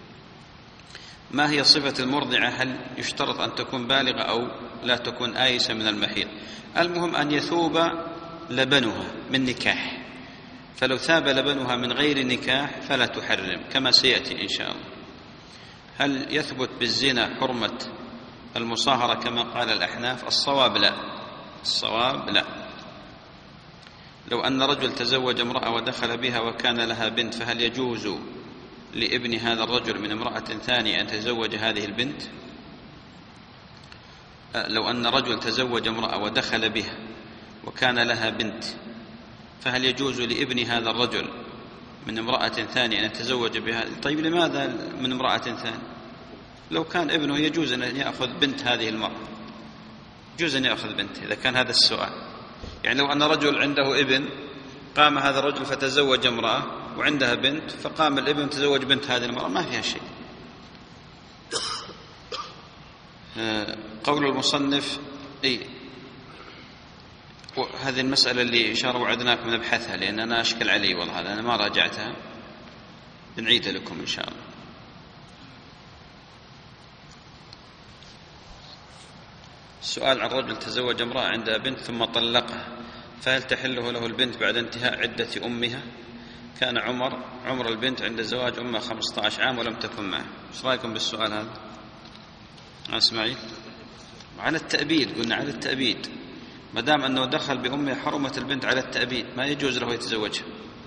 ما هي صفة المرضعة؟ هل يشترط أن تكون بالغة أو لا تكون آيسة من المحيض؟ المهم أن يثوب لبنها من نكاح، فلو ثاب لبنها من غير نكاح فلا تحرم كما سيأتي إن شاء الله. هل يثبت بالزنا حرمة المصاهرة كما قال الأحناف؟ الصواب لا، الصواب لا. لو أن رجل تزوج امرأة ودخل بها وكان لها بنت، فهل يجوز لابن هذا الرجل من امرأة ثانية أن تزوج هذه البنت؟ لو أن رجل تزوج امرأة ودخل بها وكان لها بنت، فهل يجوز لابن هذا الرجل من امرأة ثانية أن يتزوج بها؟ طيب لماذا من امرأة ثانية؟ لو كان ابنه يجوز أن يأخذ بنت هذه المرأة، يجوز أن يأخذ بنت إذا كان هذا السؤال. يعني لو أن رجل عنده ابن، قام هذا الرجل فتزوج امرأة وعندها بنت، فقام الابن تزوج بنت هذه المرأة، ما فيها شيء. قول المصنف أي هذه المسألة اللي إشارة وعدناكم نبحثها، لأن أنا أشكل علي والله أنا ما راجعتها، نعيدها لكم إن شاء الله. السؤال عن رجل تزوج امرأة عندها بنت ثم طلقها، فهل تحله له البنت بعد انتهاء عدة أمها؟ كان عمر عمر البنت عند زواج أمها خمسة عشر عام ولم تكن معه. ايش رأيكم بالسؤال هذا؟ اسماعيل على التأبيد، قلنا على التأبيد، ما دام أنه دخل بأمه حرمت البنت على التأبيد، ما يجوز له يتزوجها.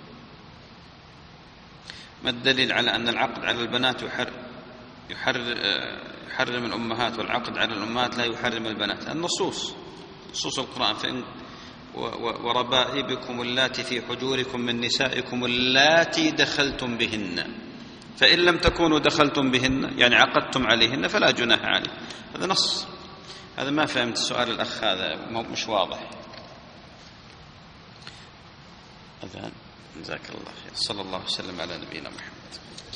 ما الدليل على أن العقد على البنات يحر يحر يحرم الأمهات والعقد على الأمهات لا يحرم البنات؟ النصوص، نصوص القرآن. فإن وربائبكم اللاتي في حجوركم من نسائكم اللاتي دخلتم بهن، فإن لم تكونوا دخلتم بهن يعني عقدتم عليهن فلا جناح عليه. هذا نص. هذا ما فهمت سؤال الأخ، هذا مش واضح. أذان. جزاك الله خير. صلى الله وسلم على نبينا محمد.